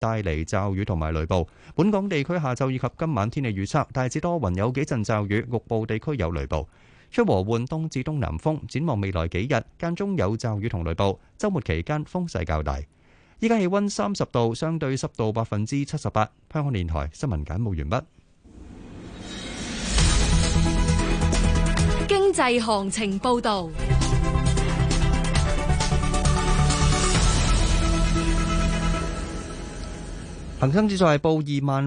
帶嚟驟雨同埋雷暴。本港地區下晝以及今晚天氣預測大致多雲，有幾陣驟雨，局部地區有雷暴。吹和緩東至東南風。展望未來幾日，間中有驟雨同雷暴。週末期間風勢較大。依家氣溫30度，相對濕度78%。香港電台新聞簡報完畢。 經濟行情報導。 恒生指數係報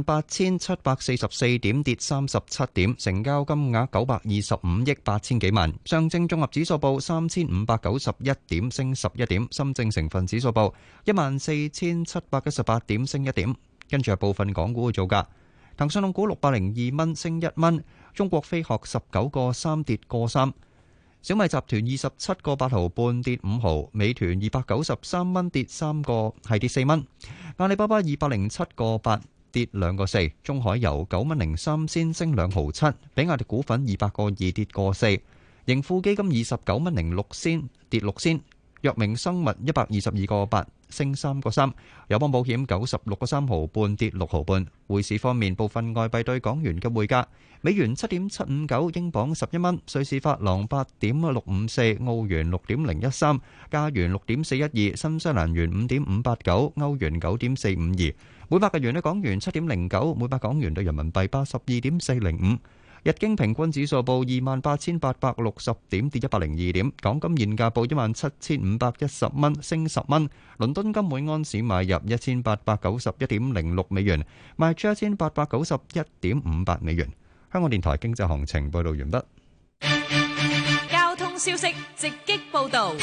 28,744點，跌37點，成交金額925億8千幾萬。上證綜合指數報3,591點，升11點。深證成分指數報14,718點，升1點。跟住係部分港股嘅造價。騰訊控股602蚊，升1蚊。中國飛鶴19個3，跌個3。小米集團27個8毫半，跌5毫。美團293蚊，跌3個，係跌4蚊。阿里巴巴207個8，跌2個4。中海油9蚊03仙，升2毫7。比亞迪股份200個2，跌個4。盈富基金29蚊06仙，跌6仙。藥明生物122個8，升3個3。友邦保險96個3毫半，跌6毫半。匯市方面，部分外幣對港元嘅匯價：美元7.759，英鎊11蚊，瑞士法郎8.654，澳元6.013，加元6.412，新西蘭元5.589，歐元9.452。每百日元對港元7.09，每百港元對人民幣82.405。日經平均指數報28,860點，跌102點。港金現價報17,510蚊，升10蚊。倫敦金每安士買入1,891.06美元，賣出1,891.58美元。香港電台經濟行情報道完畢。 交通消息直擊報導。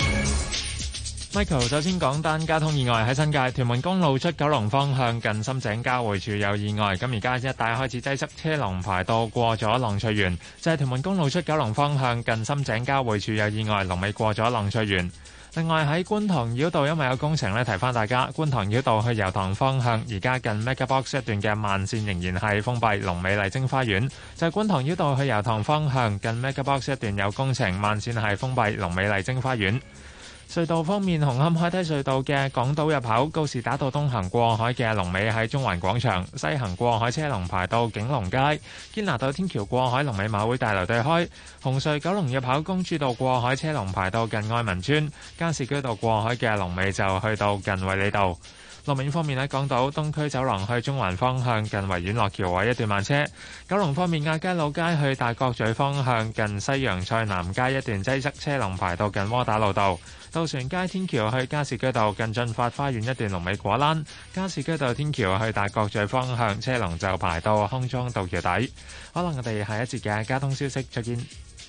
Michael 首先講單交通意外，喺新界屯門公路出九龍方向近深井交匯處有意外，咁而家一帶開始擠塞，車龍排到過咗浪翠園。就係屯門公路出九龍方向近深井交匯處有意外，龍尾過咗浪翠園。另外喺觀塘繞道，因為有工程咧，提翻大家，觀塘繞道去油塘方向，而家近 MegaBox 一段嘅慢線仍然係封閉，龍尾麗晶花園。就係觀塘繞道去油塘方向，近 MegaBox 一段有工程，慢線係封閉，龍尾麗晶花園。隧道方面，紅磡海底隧道嘅港島入口告士打道東行過海嘅龍尾喺中環廣場，西行過海車龍排到景隆街。堅拿道天橋過海龍尾馬會大樓對開。紅隧九龍入口公主道過海車龍排到近愛民村。加士居道過海嘅龍尾就去到近衛理道。路面方面，喺港島東區走廊去中環方向近維園落橋位一段慢車。九龍方面，亞皆老街去大角咀方向近西洋菜南街一段擠塞，車龍排到近窩打老道。渡船街天橋去加士居道近駿發花園一段龍尾果欄。加士居道天橋去大角咀方向車龍就排到康莊道橋底。可能我哋下一節嘅交通消息再見。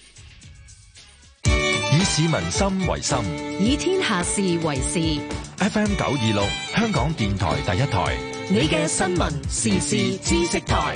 以市民心為心， 以天下事為事。 FM 926，香港電台第一台， 你嘅新聞時事知識台。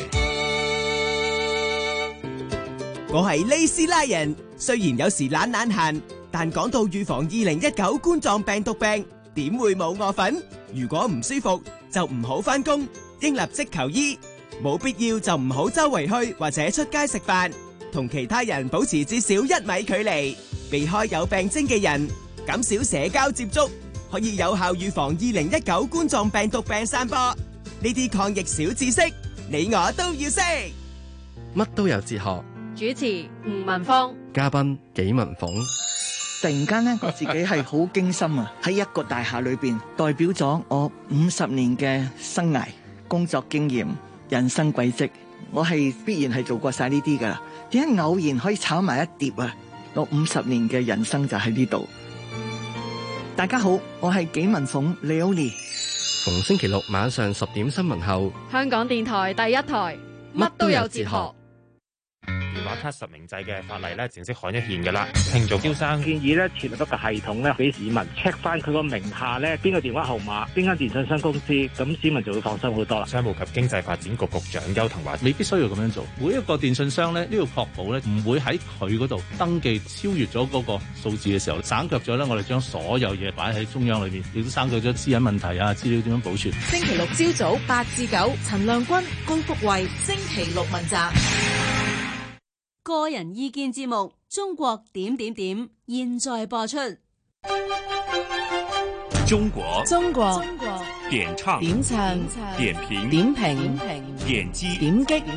我係利斯拉人，雖然有時懶閒，但講到預防2019冠狀病毒病，點會冇我份？如果唔舒服，就唔好返工，應立即求醫。冇必要就唔好周圍去或者出街食飯，同其他人保持至少1米距離，避開有病徵嘅人，減少社交接觸，可以有效預防2019冠狀病毒病散播。呢啲抗疫小知識，你我都要識。 乜都有哲學。 主持吳文芳， 嘉賓紀文鳳。 突然間咧，我自己係好驚心啊！喺一個大廈裏邊，代表咗我50年嘅生涯、工作經驗、人生軌跡，我係必然係做過晒呢啲噶啦。點解偶然可以炒埋一碟啊？我50年嘅人生就喺呢度。大家好，我係紀文鳳 Leonie。 逢星期六晚上10點新聞後， 香港電台第一台，乜都有哲學。 電話卡實名制嘅法例咧，正式刊一憲嘅啦。慶祝招生建議咧，設立一個系統咧，俾市民 check 翻佢個名下咧邊個電話號碼，邊間電信商公司，咁市民就會放心好多啦。商務及經濟發展局局長邱騰華， 未必需要咁樣做。每一個電信商咧都要確保咧，唔會喺佢嗰度登記超越咗嗰個數字嘅時候，省卻咗咧我哋將所有嘢擺喺中央裏邊，亦都省卻咗私隱問題啊，資料點樣保存。 星期六朝早8至9，陳亮君、高福慧，星期六問責。個人意見節目《中國點點點》現在播出。 中國點唱、 點唱、 點評、 點評、 點擊、 點擊、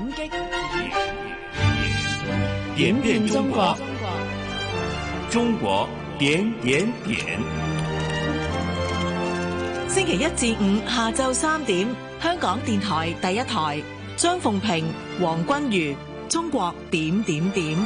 點變中國，中國點點點。 星期一至五下晝3點，香港電台第一台，張鳳平、黃君如，中國點點點。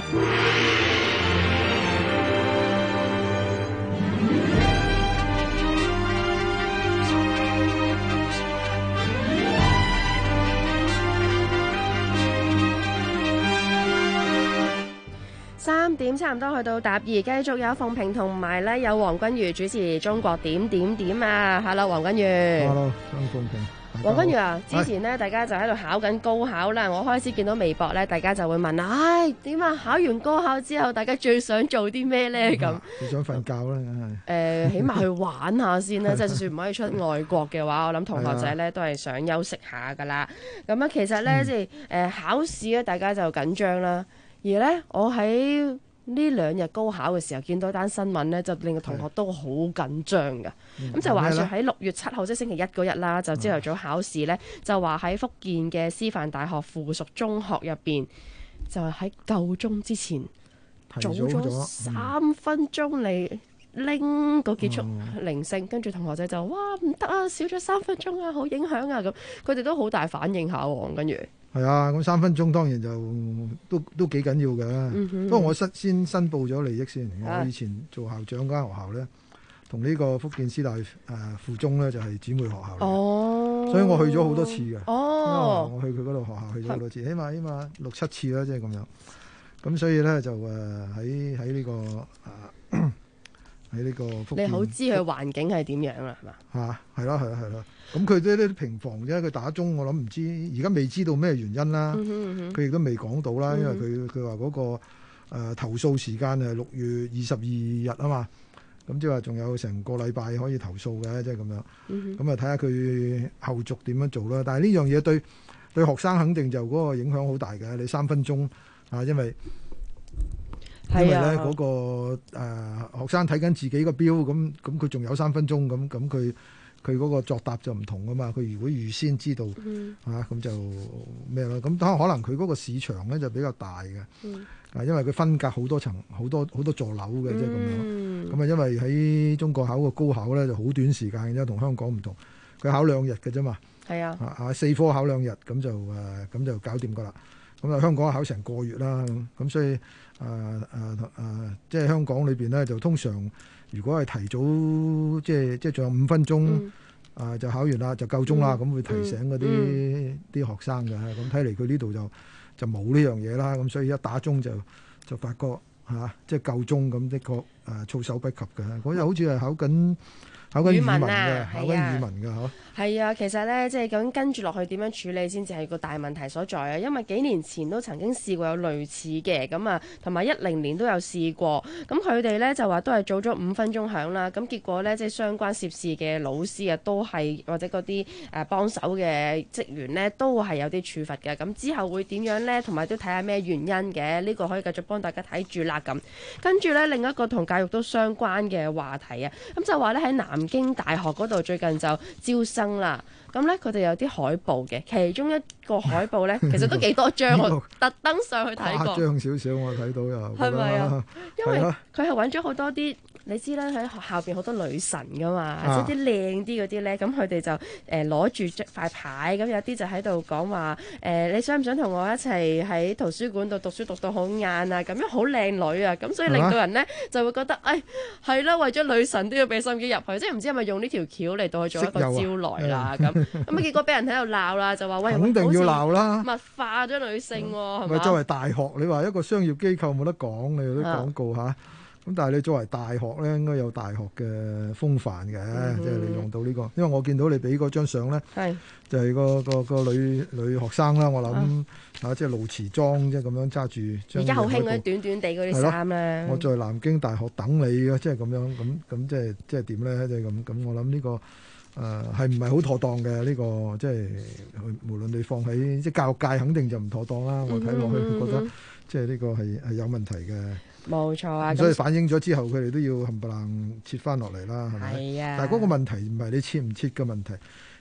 3點差唔多去到答2，繼續有鳳平同埋咧有黃君如主持《中國點點點》啊 ！Hello， 黃君如。 Hello， 張鳳平。 黃君如啊，之前咧大家就喺度考緊高考啦，我開始見到微博咧，大家就會問啦，點啊？考完高考之後，大家最想做啲咩咧？咁最想瞓覺啦， 起碼去玩下先啦，即係就算唔可以出外國嘅話，我諗同學仔咧都係想休息下噶啦。咁啊，其實咧即係考試咧，大家就緊張啦。而咧，我喺呢2日高考嘅時候見到一單新聞咧，就令個同學都好緊張㗎。咁就話說喺6月7號即係星期一嗰日啦，就朝頭早考試咧，就話喺福建嘅師範大學附屬中學入邊，就係喺夠鐘之前早咗3分鐘嚟拎個結束鈴聲，跟住同學仔就哇唔得啊，少咗3分鐘啊，好影響啊咁，佢哋都好大反應下喎，跟住。 係啊，咁3分鐘當然就都幾緊要嘅。不過我先申報咗利益先。我以前做校長間學校咧，同呢個福建師大附中咧就係姊妹學校嚟。 哦， 所以我去咗好多次嘅。 哦， 我去佢嗰度學校去咗好多次，起碼6-7次啦，即係咁樣。咁所以咧就喺呢個喺呢個福建， 你好知佢環境係點樣啦，係嘛？ 嚇，係啦。咁佢啲平房啫，佢打鐘我諗唔知，而家未知道咩原因啦。佢亦都未講到啦，因為佢話嗰個投訴時間係6月22日啊嘛。咁即係話仲有成個禮拜可以投訴嘅，即係咁樣。咁啊睇下佢後續點樣做啦。但係呢樣嘢對學生肯定就嗰個影響好大嘅。你3分鐘啊，因為咧嗰個學生睇緊自己個表，咁佢仲有3分鐘，咁佢嗰個作答就唔同噶嘛。佢如果預先知道咁就咩咯？咁可能佢嗰個市場咧就比較大嘅，因為佢分隔好多層，好多座樓嘅，即係咁樣。咁啊，因為喺中國考個高考咧就好短時間嘅啫，同香港唔同，佢考2日嘅啫嘛。係啊，4科考2日，咁就搞掂噶啦。咁啊，香港考成個月啦，咁所以即係香港裏邊咧，就通常如果係提早，即係仲有5分鐘就考完啦，就夠鐘啦，咁會提醒嗰啲學生嘅。咁睇嚟佢呢度就冇呢樣嘢啦，咁所以一打鐘就發覺即係夠鐘咁，的確措手不及嘅。嗰日好似係考緊語文嘅，考緊語文嘅嗬。 係啊，其實咧，即係究竟跟住落去點樣處理先至係個大問題所在啊！因為幾年前都曾經試過有類似嘅，咁啊，同埋10年都有試過。咁佢哋咧就話都係早咗5分鐘響啦。咁結果咧，即係相關涉事嘅老師啊，都係或者嗰啲幫手嘅職員咧，都係有啲處罰嘅。咁之後會點樣咧？同埋都睇下咩原因嘅。呢個可以繼續幫大家睇住啦。咁跟住咧，另一個同教育都相關嘅話題啊，咁就話咧喺南京大學嗰度最近就招生啦，咁咧佢哋有啲海報嘅，其中一個海報咧，其實都幾多張，我特登上去睇過。 誇張少少，我睇到又係咪啊？因為佢係揾咗好多啲，你知啦，喺學校邊好多女神噶嘛，即係啲靚啲嗰啲咧，咁佢哋就攞住塊牌，咁有啲就喺度講話你想唔想同我一齊喺圖書館度讀書讀到好晏啊？咁樣好靚女啊！咁所以令到人咧就會覺得，係啦，為咗女神都要俾心機入去，即係唔知係咪用呢條橋嚟到去做一個招來啦咁。咁啊結果俾人喺度鬧啦，就話喂， 肯定要鬧啦， 物化咗女性喎，係嘛？ 作為大學，你話一個商業機構冇得講，你有啲廣告嚇。咁但係你作為大學咧，應該有大學嘅風範嘅，即係你用到呢個。因為我見到你俾嗰張相咧，就係個女學生啦。我諗即係露臍裝，即係咁樣揸住。 而家好興嗰啲短短地嗰啲衫咧。 我在南京大學等你嘅，即係咁樣咁即係點咧？即係咁我諗呢個係唔係好妥當嘅呢個？即係無論你放喺即係教育界，肯定就唔妥當啦。我睇落去覺得即係呢個係有問題嘅。 冇錯啊！ 所以反映咗之後，佢哋都要冚唪唥切翻落嚟啦，係咪？ 係啊！ 但係嗰個問題唔係你切唔切嘅問題，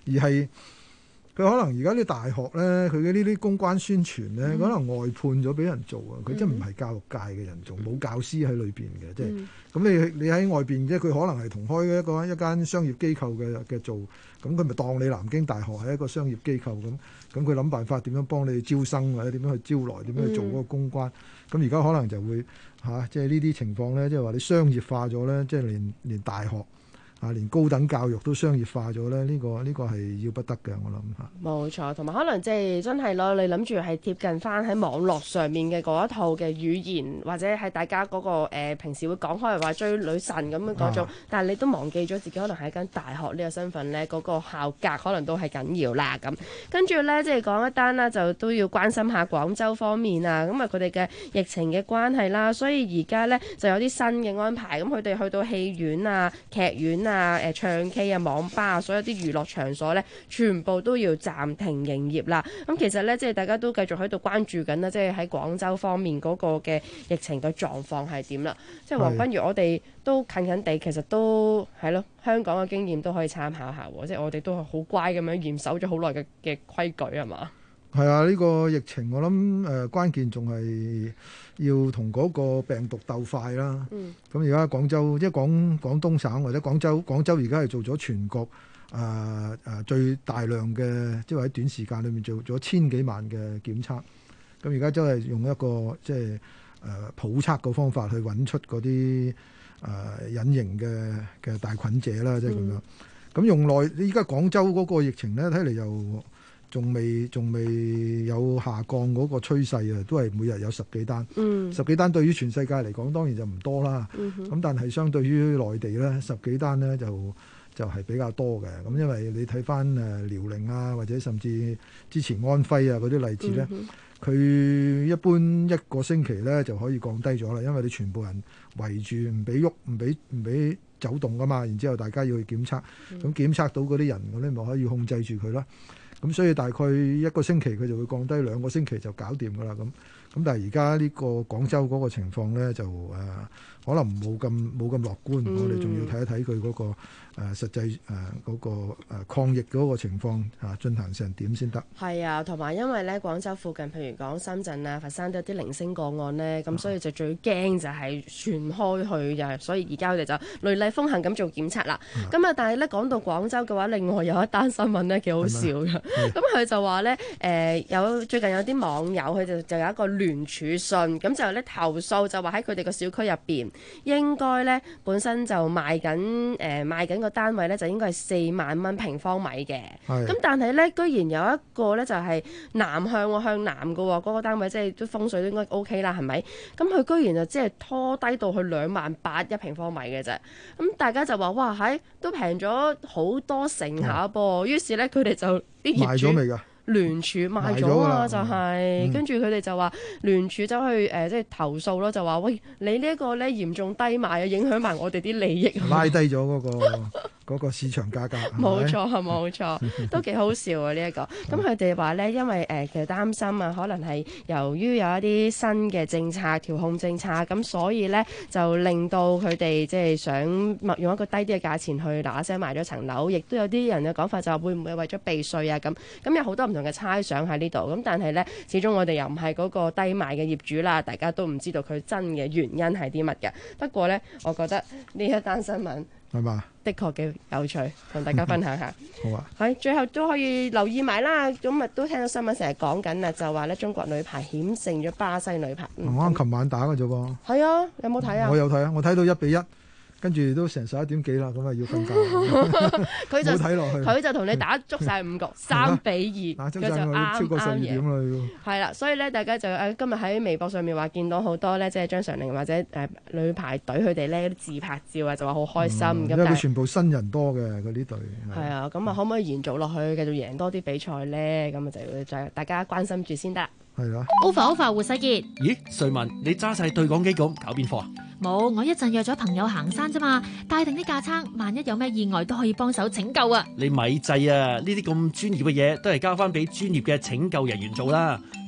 而係佢可能而家啲大學咧，佢嘅呢啲公關宣傳咧，可能外判咗俾人做啊！佢真唔係教育界嘅人做，冇教師喺裏邊嘅，即係咁你喺外邊即係佢可能係同開一間商業機構嘅做，咁佢咪當你南京大學係一個商業機構咁佢諗辦法點樣幫你招生或者點樣去招來，點樣去做嗰個公關。咁而家可能就會即係呢啲情況咧，即係話你商業化咗咧，即係連大學。連高等教育都商業化咗咧，呢個係要不得嘅，我諗嚇。 冇錯，同埋可能即係真係咯，你諗住係貼近翻喺網絡上面嘅嗰一套嘅語言，或者係大家嗰個平時會講開話追女神咁樣嗰種，但係你都忘記咗自己可能係一間大學呢個身份咧，嗰個校格可能都係緊要啦咁。跟住咧，即係講一單啦，就都要關心下廣州方面啊，咁啊佢哋嘅疫情嘅關係啦，所以而家咧就有啲新嘅安排，咁佢哋去到戲院啊、劇院啊、唱 K 啊、網吧啊，所有啲娛樂場所咧，全部都要暫停營業啦。咁其實咧，即係大家都繼續喺度關注緊啦，即係喺廣州方面嗰個嘅疫情嘅狀況係點啦。即係黃君如，我哋都近近地，其實都係咯，香港嘅經驗都可以參考下喎。即係我哋都係好乖咁樣嚴守咗好耐嘅規矩係嘛？ 係啊，呢個疫情我諗關鍵仲係要同嗰個病毒鬥快啦。咁而家廣州即係廣東省或者廣州而家係做咗全國最大量嘅，即係喺短時間裏面做咗1000幾萬嘅檢測。咁而家真係用一個即係普測嘅方法去揾出嗰啲隱形嘅大菌者啦，即係咁樣。咁用耐，依家廣州嗰個疫情咧，睇嚟又仲未有下降嗰個趨勢啊，都係每日有10幾單。10幾單對於全世界嚟講當然就唔多啦。咁但係相對於內地咧，10幾單咧就係比較多嘅。咁因為你睇翻遼寧啊，或者甚至之前安徽啊嗰啲例子咧，佢一般一個星期咧就可以降低咗啦，因為你全部人圍住唔俾喐，唔俾走動噶嘛。然之後大家要去檢測，咁檢測到嗰啲人，咁你咪可以控制住佢啦。咁所以大概一個星期佢就會降低，2個星期就搞掂噶啦。咁但係而家呢個廣州嗰個情況咧就可能冇咁樂觀。我哋仲要睇一睇佢嗰個實際嗰個抗疫嗰個情況進行成點先得。 係啊，同埋因為咧廣州附近，譬如講深圳啊、佛山都有啲零星個案咧，咁所以就最驚就係傳開去，所以而家佢哋就雷厲風行咁做檢測啦。咁但係咧講到廣州嘅話，另外有一單新聞咧幾好笑嘅。咁佢就話咧最近有啲網友佢就有一個聯署信，咁就咧投訴就話喺佢哋個小區入邊應該咧本身就賣緊個單位咧就應該係4萬蚊平方米嘅，咁但係咧居然有一個咧就係南向南嘅喎，嗰個單位即係都風水都應該 OK 啦，係咪？咁佢居然就即係拖低到去28000一平方米嘅啫，咁大家就話哇都平咗好多成下噃，於是咧佢哋就啲業主賣咗未㗎？聯署賣咗啊，就係跟住佢哋就話聯署走去即係投訴咯，就話喂，你呢一個咧嚴重低賣啊，影響埋我哋啲利益， 拉低咗嗰個市場價格。 冇錯，都幾好笑啊呢一個。咁佢哋話咧，因為其實擔心啊，可能係由於有一啲新嘅政策調控政策，咁所以咧就令到佢哋即係想用一個低啲嘅價錢去嗱聲賣咗層樓，亦都有啲人嘅講法就係會唔會為咗避稅啊咁有好多唔同嘅猜想喺呢度。咁但係咧，始終我哋又唔係嗰個低賣嘅業主啦，大家都唔知道佢真嘅原因係啲乜嘅。不過咧，我覺得呢一單新聞係嘛，的確幾有趣，同大家分享下。 好啊， 係最後都可以留意埋啦。咁都聽到新聞成日講緊啦，就話咧中國女排險勝咗巴西女排。 啱啱琴晚打嘅啫噃。 係啊，有冇睇啊？ 我有睇啊，我睇到1-1。跟住都成11點幾啦，咁啊要瞓覺。佢就睇落去，佢就同你打足晒5局，3-2，佢就啱超過12點啦。 係啦，所以咧大家就今日喺微博上面話見到好多咧，即係張常寧或者女排隊佢哋咧啲自拍照啊，就話好開心。 因為佢全部新人多嘅嗰啲隊。 係啊，咁啊可唔可以延續落去，繼續贏多啲比賽咧？咁啊就要再大家關心住先得。 係啦。 Over 胡世傑。 咦，瑞文，你揸晒對講機咁搞邊科啊？ 冇，我一陣約咗朋友行山啫嘛，帶定啲架撐，萬一有咩意外都可以幫手拯救啊！ 你咪制啊！呢啲咁專業嘅嘢都係交翻俾專業嘅拯救人員做啦。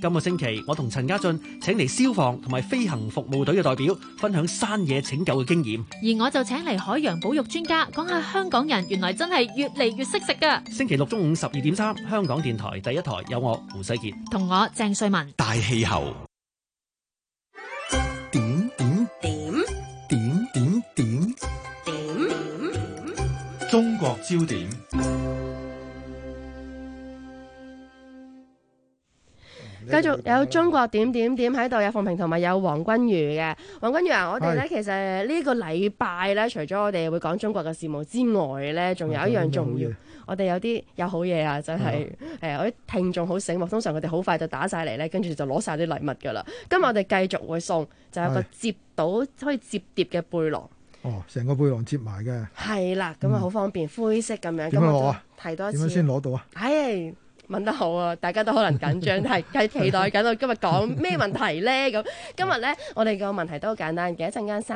今個星期我同陳家俊請嚟消防同埋飛行服務隊嘅代表，分享山野拯救嘅經驗。 而我就請嚟海洋保育專家，講下香港人原來真係越嚟越識食㗎。 星期六中午12:3，香港電台第一台有我胡世傑同我鄭瑞文。 大氣候。 點點點點點點點，中國焦點。 繼續有中國點點點喺度，有鳳萍同埋有黃君如嘅。黃君如啊，我哋咧其實呢個禮拜咧，除咗我哋會講中國嘅事務之外咧，仲有一樣重要。我哋有啲有好嘢啊，真係我啲聽眾好醒目，通常佢哋好快就打晒嚟咧，跟住就攞晒啲禮物噶啦。今日我哋繼續會送，就有個摺到可以摺疊嘅背囊。 哦，成個背囊摺埋嘅。係啦，咁啊好方便，灰色咁樣。 點樣攞啊？ 提多一次。 點樣先攞到啊？ 問得好啊！大家都可能緊張，係期待緊我今日講咩問題呢？咁今日呢，我哋個問題都好簡單嘅，一陣間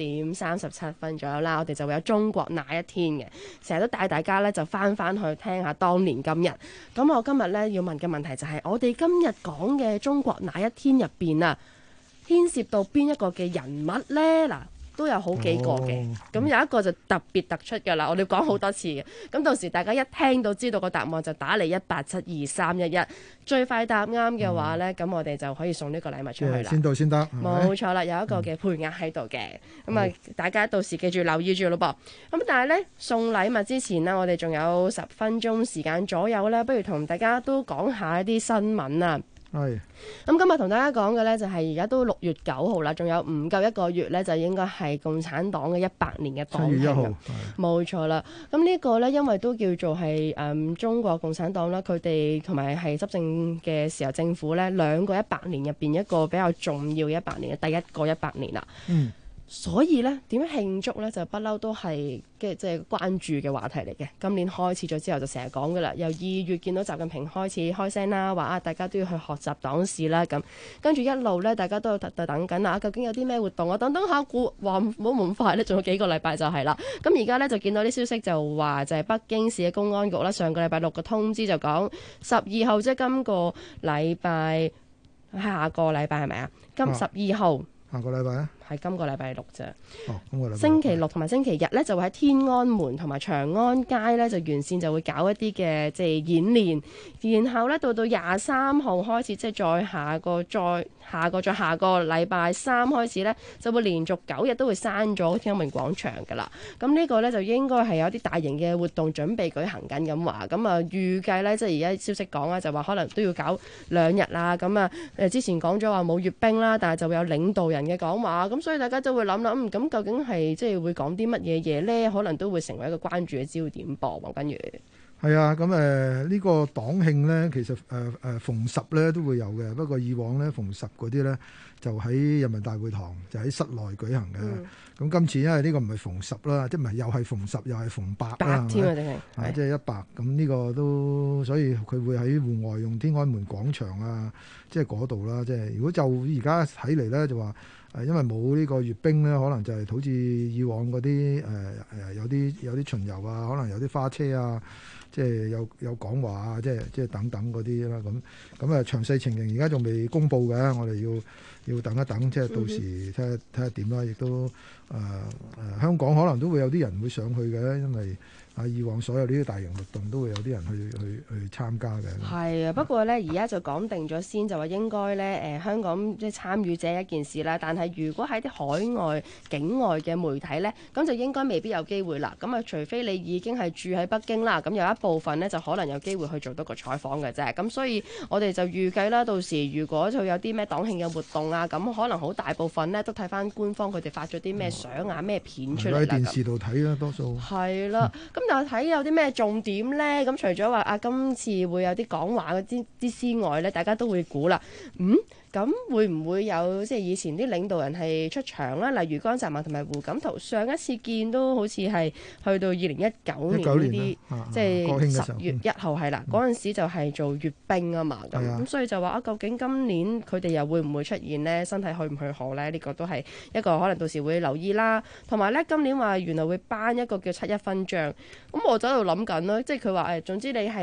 3:37左右啦，我哋就會有中國那一天嘅，成日都帶大家呢就翻去聽下當年今日。咁我今日呢要問嘅問題就係，我哋今日講嘅中國那一天入邊啊，牽涉到邊一個嘅人物呢？嗱，都有好幾個嘅，咁有一個就特別突出㗎啦，我哋講好多次嘅，咁到時大家一聽到知道個答案就打嚟1872311，最快答啱嘅話呢，咁我哋就可以送呢個禮物出去啦。 先到先得， 冇錯啦，有一個嘅配額喺度嘅，咁啊大家到時記住留意住咯噃。咁但係呢，送禮物之前呢，我哋仲有10分鐘時間左右啦，不如同大家都講下一啲新聞啊。 係。 咁今日同大家講嘅呢，就係而家都6月9號啦，仲有唔夠1個月呢，就應該係共產黨嘅100年嘅黨慶。7月1號，冇錯啦。咁呢個呢，因為都叫做係中國共產黨啦，佢哋同埋係執政嘅時候政府呢，兩個100年入邊一個比較重要嘅100年嘅第一個100年啦。所以咧點樣慶祝咧，就不嬲都係即係關注嘅話題嚟嘅。今年開始咗之後就成日講噶啦，由2月見到習近平開始開聲啦，話啊大家都要去學習黨史啦咁，跟住一路咧大家都等緊啦，究竟有啲咩活動啊？等下估話唔好咁快咧，仲有幾個禮拜就係啦。咁而家咧就見到啲消息就話就係北京市嘅公安局啦，上個禮拜6個通知就講12號即係今個禮拜，下個禮拜係咪啊？今12號。 下個禮拜啊？ 係今個禮拜6啫。 今個禮拜星期六同埋星期日咧，就會喺天安門同埋長安街咧，就沿線就會搞一啲嘅即係演練。然後咧到23號開始，即係再下個禮拜3開始咧，就會連續9日都會閂咗天安門廣場㗎啦。咁呢個咧就應該係有啲大型嘅活動準備舉行緊咁話。咁啊預計咧，即係而家消息講啦，就話可能都要搞2日啦。咁啊之前講咗話冇閱兵啦，但係就會有領導人嘅講話。咁所以大家都會諗啦，咁究竟係即係會講啲乜嘢嘢咧？可能都會成為一個關注嘅焦點噃。黃君如， 係啊，咁呢個黨慶咧，其實逢10咧都會有嘅。不過以往咧逢10嗰啲咧就喺人民大會堂，就喺室內舉行嘅。咁今次因為呢個唔係逢10啦，即係唔係又係逢10又係逢8啦， 添啊，定係即係100。咁呢個都所以佢會喺戶外用天安門廣場啊，即係嗰度啦。即係如果就而家睇嚟咧，就話。因為冇呢個閱兵咧，可能就係好似以往嗰啲有啲巡遊啊，可能有啲花車啊，即係有講話啊，即係等等嗰啲啦。咁詳細情形而家仲未公布嘅，我哋要等一等，即係到時睇下點啦。亦都香港可能都會有啲人會上去嘅，因為以往所有呢啲大型活動都會有啲人去參加嘅。 係啊，不過咧而家就講定咗先，就話應該咧香港即係參與者一件事啦。但係如果喺啲海外境外嘅媒體咧，咁就應該未必有機會啦。咁啊，除非你已經係住喺北京啦，咁有一部分咧就可能有機會去做到個採訪嘅啫。咁所以我哋就預計啦，到時如果就有啲咩黨慶嘅活動啊，咁可能好大部分咧都睇翻官方佢哋發咗啲咩相啊、咩片出嚟啦。 喺電視度睇啦，多數係啦。咁但係睇有啲咩重點呢？咁除咗話今次會有啲講話嗰啲之外呢，大家都會估啦。咁會唔會有即係以前啲領導人係出場啦？例如江澤民同埋胡錦濤，上一次見都好似係去到2019年呢啲，即係10月1號係啦。嗰陣時就係做閱兵啊嘛。咁所以就話究竟今年佢哋又會唔會出現呢？身體去唔去好呢？呢個都係一個可能到時會留意啦。同埋呢，今年話原來會頒一個叫7·1勳章。咁我就喺度諗緊啦，即係佢話總之你係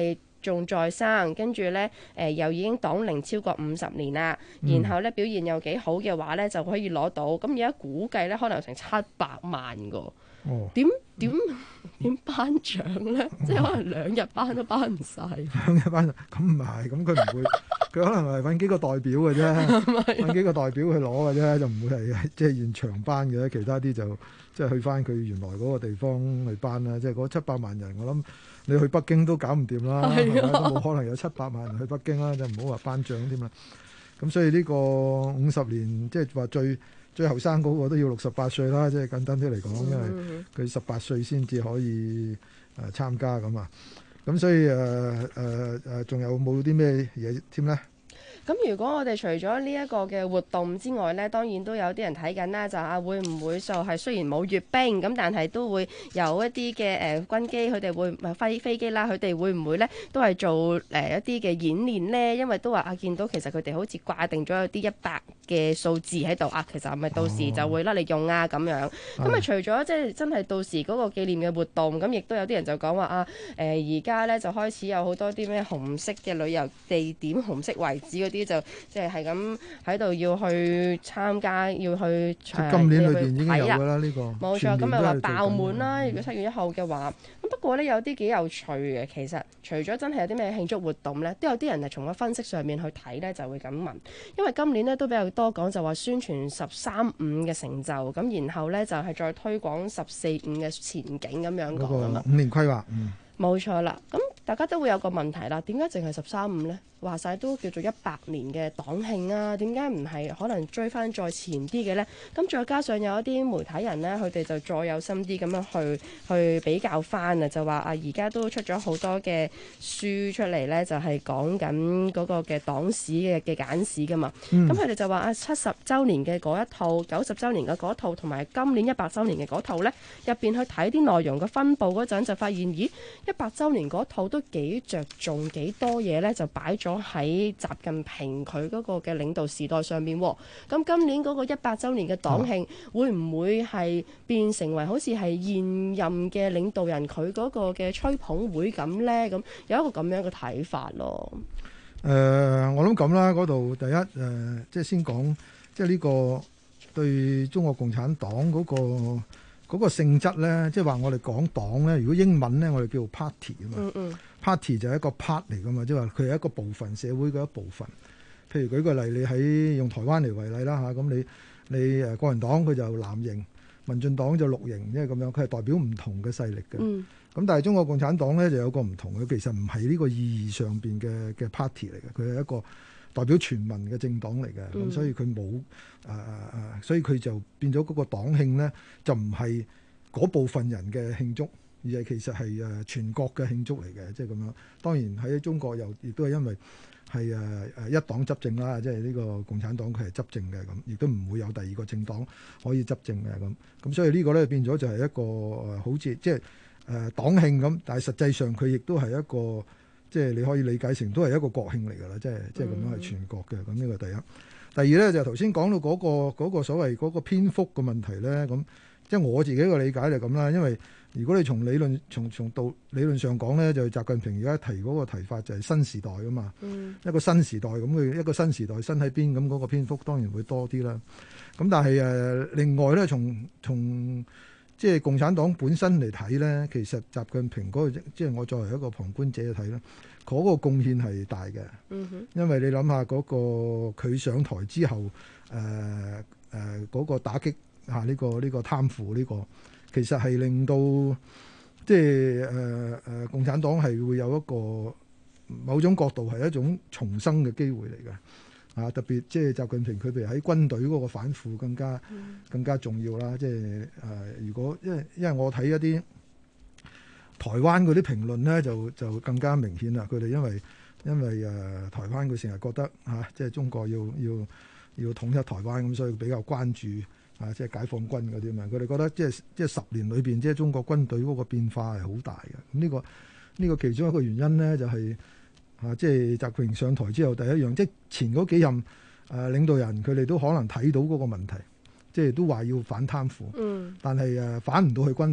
仲在生，跟住咧又已經黨齡超過50年啦，然後咧表現又幾好嘅話咧，就可以攞到。咁而家估計咧，可能有成700萬個。點頒獎咧？即係可能2日頒都頒唔晒。 2日頒咁唔係，咁佢唔會，佢可能係揾幾個代表嘅啫，揾幾個代表去攞嘅啫，就唔會係即係現場頒嘅。其他啲就即係去翻佢原來嗰個地方去頒啦。即係嗰700萬人，我諗你去北京都搞唔掂啦，係咪？都冇可能有700萬人去北京啦，就唔好話頒獎添啦。咁所以呢個50年，即係話最後生嗰個都要68歲啦，即係簡單啲嚟講，因為佢18歲先至可以參加咁啊。咁所以仲有冇啲咩嘢添咧？ 咁如果我哋除咗呢一個嘅活動之外呢，當然都有啲人睇緊啦，就會唔會就係雖然冇閱兵咁，但係都會有一啲嘅軍機，佢哋會飛機啦，佢哋會唔會呢都係做一啲嘅演練呢？因為都話見到其實佢哋好似掛定咗有啲100嘅數字喺度其實係咪到時就會甩嚟用咁樣？咁除咗即係真係到時嗰個紀念嘅活動，咁亦都有啲人就講話而家呢就開始有好多啲咩紅色嘅旅遊地點、紅色遺址嗰啲就即係咁喺度要去參加，要去今年裏邊已經有㗎啦，呢個冇錯。咁咪話爆滿啦！如果7月1號嘅話，咁不過呢，有啲幾有趣嘅。其實除咗真係有啲咩慶祝活動呢，都有啲人係從個分析上面去睇呢，就會咁問。因為今年呢都比較多講就話宣傳13.5嘅成就，咁然後呢就係再推廣14.5嘅前景咁樣講啊嘛。 5年規劃， 冇錯啦。咁大家都會有個問題啦，點解淨係13.5呢？話晒都叫做100年嘅黨慶啊，點解唔係可能追翻再前啲嘅呢？咁再加上有一啲媒體人呢，佢哋就再有心啲咁樣去比較翻啊，就話而家都出咗好多嘅書出嚟呢，就係講緊嗰個嘅黨史嘅簡史噶嘛。咁佢哋就話70週年嘅嗰一套、90週年嘅嗰套，同埋今年100週年嘅嗰套呢，入邊去睇啲內容嘅分佈嗰陣，就發現咦，100週年嗰套都幾着重幾多嘢呢，就擺咗喺習近平佢嗰個嘅領導時代上面。咁今年嗰個100週年嘅黨慶會唔會係變成為好似係現任嘅領導人佢嗰個嘅吹捧會咁呢？咁有一個咁樣嘅睇法咯。 我諗咁啦，嗰度第一即係先講，即係呢個對中國共產黨嗰個性質咧，即係話我哋講黨咧，如果英文咧，我哋叫做 party 啊嘛。party 就係一個 part 嚟噶嘛，即係話佢係一個部分，社會嘅一部分。譬如舉個例，你喺用台灣嚟為例啦嚇，咁你國民黨佢就藍營，民進黨就綠營，即係咁樣，佢係代表唔同嘅勢力嘅。咁但係中國共產黨咧就有個唔同嘅，其實唔係呢個意義上邊嘅 party 嚟嘅，佢係一個代表全民嘅政黨嚟嘅。咁所以佢冇所以佢就變咗嗰個黨慶咧，就唔係嗰部分人嘅慶祝。而係其實係全國嘅慶祝嚟嘅，即係咁樣。當然喺中國又亦都係因為係一黨執政啦，即係呢個共產黨佢係執政嘅咁，亦都唔會有第二個政黨可以執政嘅咁。咁所以呢個咧變咗就係一個好似即係黨慶咁，但係實際上佢亦都係一個即係你可以理解成都係一個國慶嚟㗎啦，即係咁樣係全國嘅。咁呢個第一。第二咧就頭先講到嗰個所謂嗰個篇幅嘅問題咧，咁即係我自己嘅理解就咁啦，因為如果你從理論上講咧，就習近平而家提嗰個提法就係新時代㗎嘛，一個新時代咁佢一個新時代新喺邊咁嗰個篇幅當然會多啲啦。咁但係另外咧，從即係共產黨本身嚟睇咧，其實習近平嗰個即係我作為一個旁觀者去睇咧，嗰個貢獻係大嘅。因為你諗下嗰個佢上台之後嗰個打擊呢個貪腐呢個。其實係令到即係共產黨係會有一個某種角度係一種重生嘅機會嚟嘅。特別即係習近平佢譬如喺軍隊嗰個反腐更加重要啦。即係如果因為我睇一啲台灣嗰啲評論咧，就更加明顯啦。佢哋因為台灣佢成日覺得即係中國要統一台灣咁，所以比較關注。即係解放軍嗰啲嘛，佢哋覺得即係10年裏邊，即係中國軍隊嗰個變化係好大嘅。咁呢個其中一個原因咧，就係即係習近平上台之後第一樣，即係前嗰幾任領導人，佢哋都可能睇到嗰個問題，即係都話要反貪腐，但係反唔到去軍隊，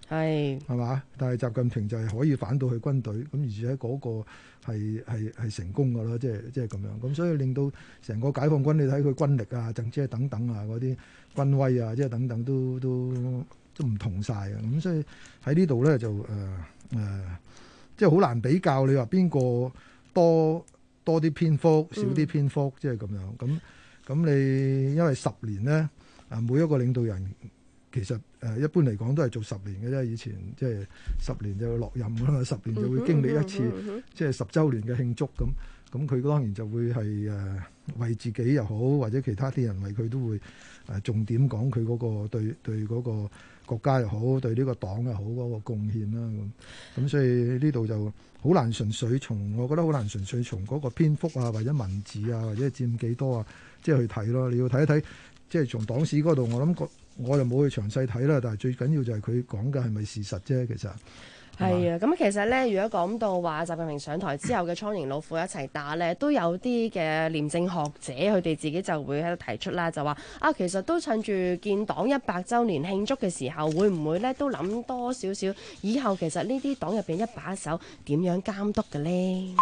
係嘛？但係習近平就係可以反到去軍隊，咁而且嗰個係成功㗎啦，即係咁樣。咁所以令到成個解放軍，你睇佢軍力啊、即係等等啊嗰啲軍威啊，即係等等都唔同晒嘅。咁所以喺呢度咧就即係好難比較。你話邊個多啲篇幅，少啲篇幅，即係咁樣。咁你因為10年咧，每一個領導人其實一般嚟講都係做10年嘅啫。以前即係10年就要落任㗎嘛，10年就會經歷一次即係10週年嘅慶祝咁佢當然就會係為自己又好，或者其他啲人為佢都會重點講佢嗰個對嗰個國家又好，對呢個黨又好嗰個貢獻啦。咁所以呢度就好難純粹我覺得好難純粹從嗰個篇幅啊，或者文字啊，或者佔幾多啊，即係去睇咯。你要睇一睇，即係從黨史嗰度，我就冇去詳細睇啦。但係最緊要就係佢講嘅係咪事實啫，其實。 係啊，咁其實咧，如果講到話習近平上台之後嘅蒼蠅老虎一齊打咧，都有啲嘅廉政學者佢哋自己就會喺度提出啦，就話其實都趁住建黨100週年慶祝嘅時候，會唔會咧都諗多少少以後其實呢啲黨入邊一把手點樣監督嘅咧？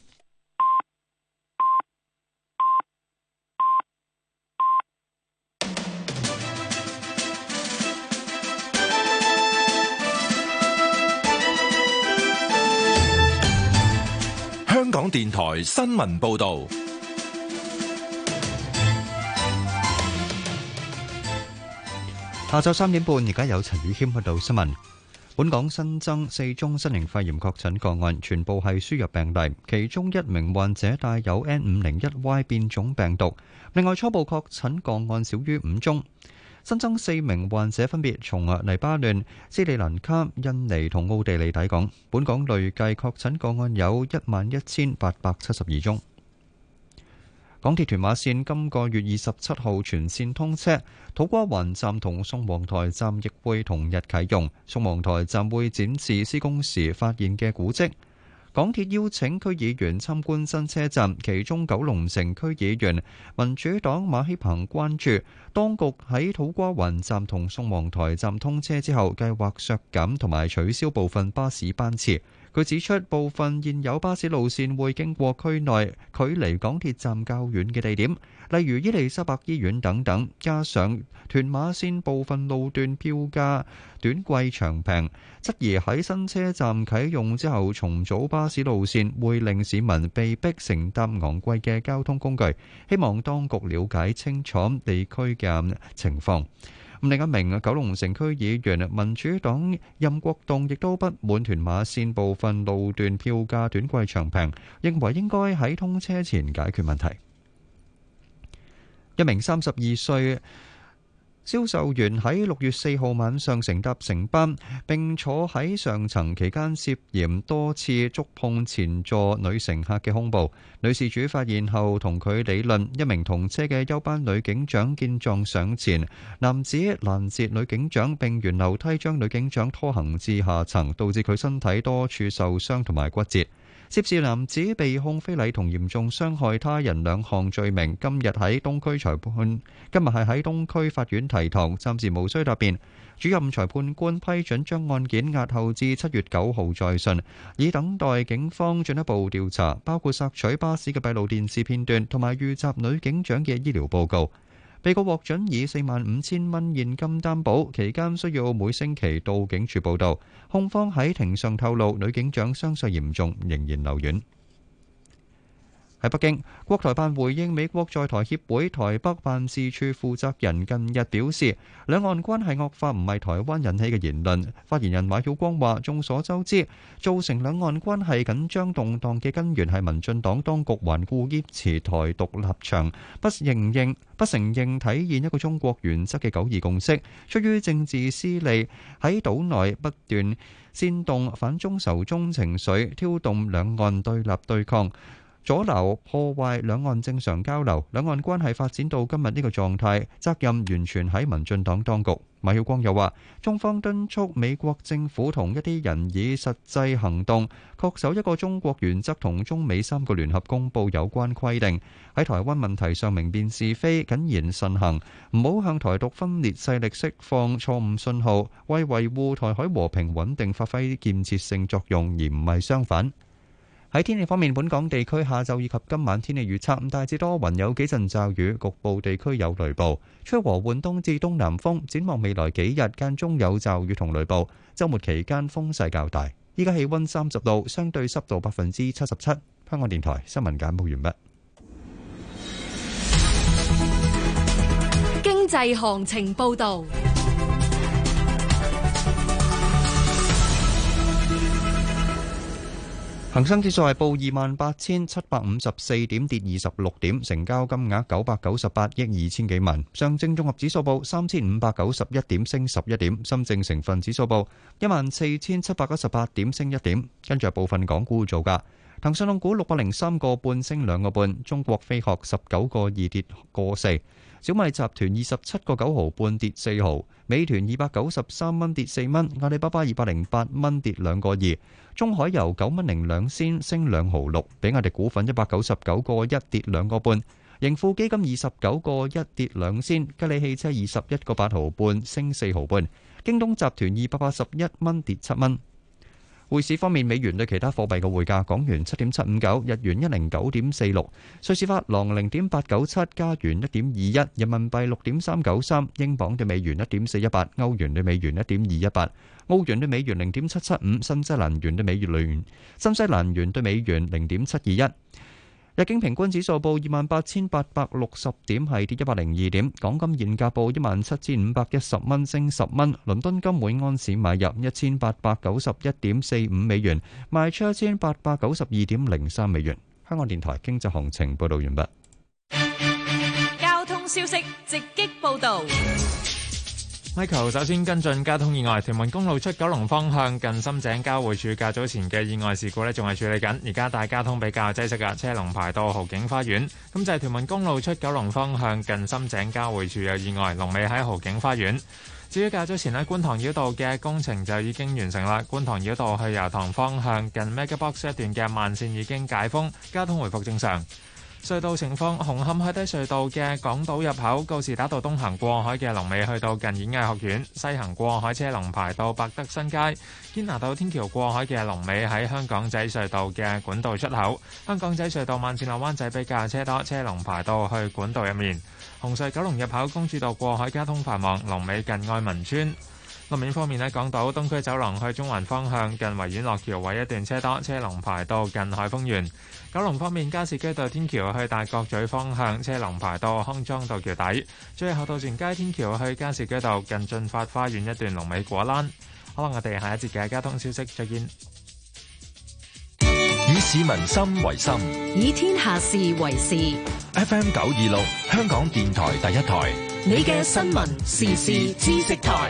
香港電台新聞報導， 下晝3點半，而家有陳宇謙報道新聞。本港新增4宗新型肺炎確診個案，全部係輸入病例，其中1名患者帶有 N501Y 變種病毒。另外，初步確診個案少於5宗。新增4名患者分別從黎巴嫩、斯里蘭卡、印尼同奧地利抵港。本港累計確診個案有11,872宗。港鐵屯馬線今個月27號全線通車，土瓜灣站同宋皇臺站亦會同日啟用。宋皇臺站會展示施工時發現嘅古蹟。港鐵邀請區議員參觀新車站，其中九龍城區議員民主黨馬希鵬關注當局喺土瓜灣站同宋皇臺站通車之後，計劃削減同埋取消部分巴士班次。佢指出，部分現有巴士路線會經過區內距離港鐵站較遠嘅地點，例如伊利沙伯醫院等等。加上屯馬線部分路段票價短貴長平，質疑喺新車站啟用之後重組巴士路線會令市民被迫承擔昂貴嘅交通工具。希望當局了解清楚地區嘅情況。另一名九龍城區議員民主黨任國棟亦都不滿屯馬線部分路段票價短貴長平，認為應該喺通車前解決問題。一名32歲銷售員喺6月4號晚上乘搭城巴並坐喺上層期間，涉嫌多次觸碰前座女乘客嘅胸部。女事主發現後同佢理論，一名同車嘅休班女警長見狀上前，男子攔截女警長並沿樓梯將女警長拖行至下層，導致佢身體多處受傷同埋骨折。涉事男子被控非禮同嚴重傷害他人2項罪名，今日係喺東區法院提堂，暫時無需答辯。主任裁判官批准將案件押後至7月9號再訊，以等待警方進一步調查，包括索取巴士嘅閉路電視片段同埋遇襲女警長嘅醫療報告。被告獲准以45,000蚊現金擔保，期間需要每星期到警署報到。控方喺庭上透露，女警長傷勢嚴重，仍然留院。喺北京，國台辦回應美國在台協會台北辦事處負責人近日表示，兩岸關係惡化唔係台灣引起嘅言論。發言人馬曉光話，眾所周知，造成兩岸關係緊張動盪嘅根源係民進黨當局頑固堅持台獨立場，不承認體現一個中國原則嘅九二共識，出於政治私利，喺島內不斷煽動反中仇中情緒，挑動兩岸對立對抗。 阻撓破壞兩岸正常交流，兩岸關係發展到今日呢個狀態，責任完全喺民進黨當局。馬曉光又話，中方敦促美國政府同一啲人以實際行動恪守一個中國原則同中美3個聯合公報有關規定，喺台灣問題上明辨是非，謹言慎行，唔好向台獨分裂勢力釋放錯誤信號，為維護台海和平穩定發揮建設性作用，而唔係相反。喺天氣方面，本港地區下晝以及今晚天氣預測大致多雲，有幾陣驟雨，局部地區有雷暴，吹和緩東至東南風。展望未來幾日間中有驟雨同雷暴，週末期間風勢較大。依家氣溫30度，相對濕度77%。香港電台新聞簡報完畢。 經濟行情報導。 恒生指數係報28,754點，跌26點，成交金額998億2千幾萬。上證綜合指數報3,591點，升11點。深證成分指數報14,718點，升1點。跟住係部分港股造價。騰訊控股603個半升2個半，中國飛鶴19個2跌個4，小米集團27個9毫半跌4毫，美團293蚊跌4蚊，阿里巴巴208蚊跌2個2，中海油9蚊02仙升2毫6，比亞迪股份199個1跌2個半，盈富基金29個1跌2仙，吉利汽車21個8毫半升4毫半，京東集團281蚊跌7蚊。匯市方面，美元對其他貨幣嘅匯價：港元7.759，日元109.46，瑞士法郎0.897，加元1.21，人民幣6.393，英鎊對美元1.418，歐元對美元1.218，澳元對美元0.775，新西蘭元對美元0.721。日經平均指數報28,860點，係跌102點。港金現價報17,510蚊，升10蚊。倫敦金每安士買入1891.45美元，賣出1892.03美元。香港電台經濟行情報道完畢。 交通消息直擊報道。 Michael 首先跟進交通意外，屯門公路出九龍方向近深井交匯處較早前嘅意外事故呢，仲係處理緊，而家大交通比較擠塞嘅，車龍排到豪景花園。咁就係屯門公路出九龍方向近深井交匯處有意外，龍尾喺豪景花園。至於較早前呢，觀塘繞道嘅工程就已經完成啦，觀塘繞道去油塘方向近 MegaBox 一段嘅慢線已經解封，交通回復正常。隧道情況，紅磡海底隧道嘅港島入口告士打道東行過海嘅龍尾去到近演藝學院，西行過海車龍排到百德新街。堅拿道天橋過海嘅龍尾喺香港仔隧道嘅管道出口。香港仔隧道慢線落灣仔比較車多，車龍排到去管道入面。紅隧九龍入口公主道過海交通繁忙，龍尾近愛民村。路面方面呢，港島東區走廊去中環方向近維園落橋位一段車多，車龍排到近海峰園。九龍方面，加士居道天橋去大角咀方向車龍排到康莊道橋底。最後渡船街天橋去加士居道近駿發花園一段龍尾果欄。好啦，我哋下一節嘅交通消息再見。 以市民心為心， 以天下事為事。 FM 926，香港電台第一台， 你嘅新聞時事知識台。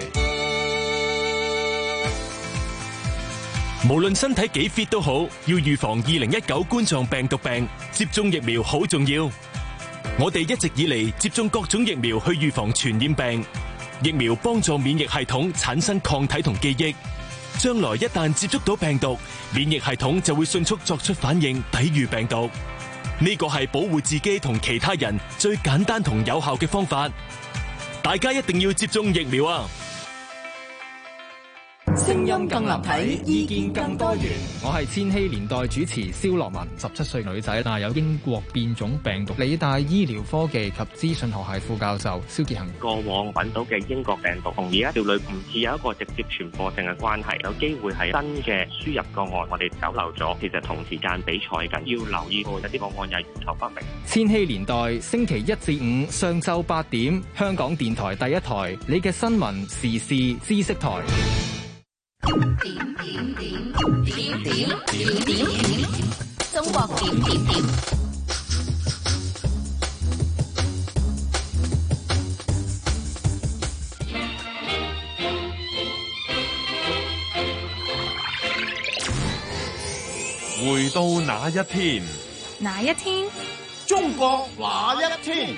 無論身體幾 fit 都好，要預防2019冠狀病毒病，接種疫苗好重要。我哋一直以嚟接種各種疫苗去預防傳染病，疫苗幫助免疫系統產生抗體同記憶，將來一旦接觸到病毒，免疫系統就會迅速作出反應，抵禦病毒。呢個係保護自己同其他人最簡單同有效嘅方法，大家一定要接種疫苗啊！ 聲音更立體，意見更多元。 我係千禧年代主持蕭樂文，17歲女仔，但係有英國變種病毒。理大醫療科技及資訊學系副教授蕭傑恒， 過往揾到嘅英國病毒同而家條類唔似有一個直接傳播性嘅關係，有機會係新嘅輸入個案，我哋走漏咗。其實同時間比賽緊，要留意有啲個案又係源頭不明。 千禧年代星期1至5上晝8點，香港電台第一台，你嘅新聞時事知識台。 點，中國點。 回到那一天， 哪一天？ 中國哪一天？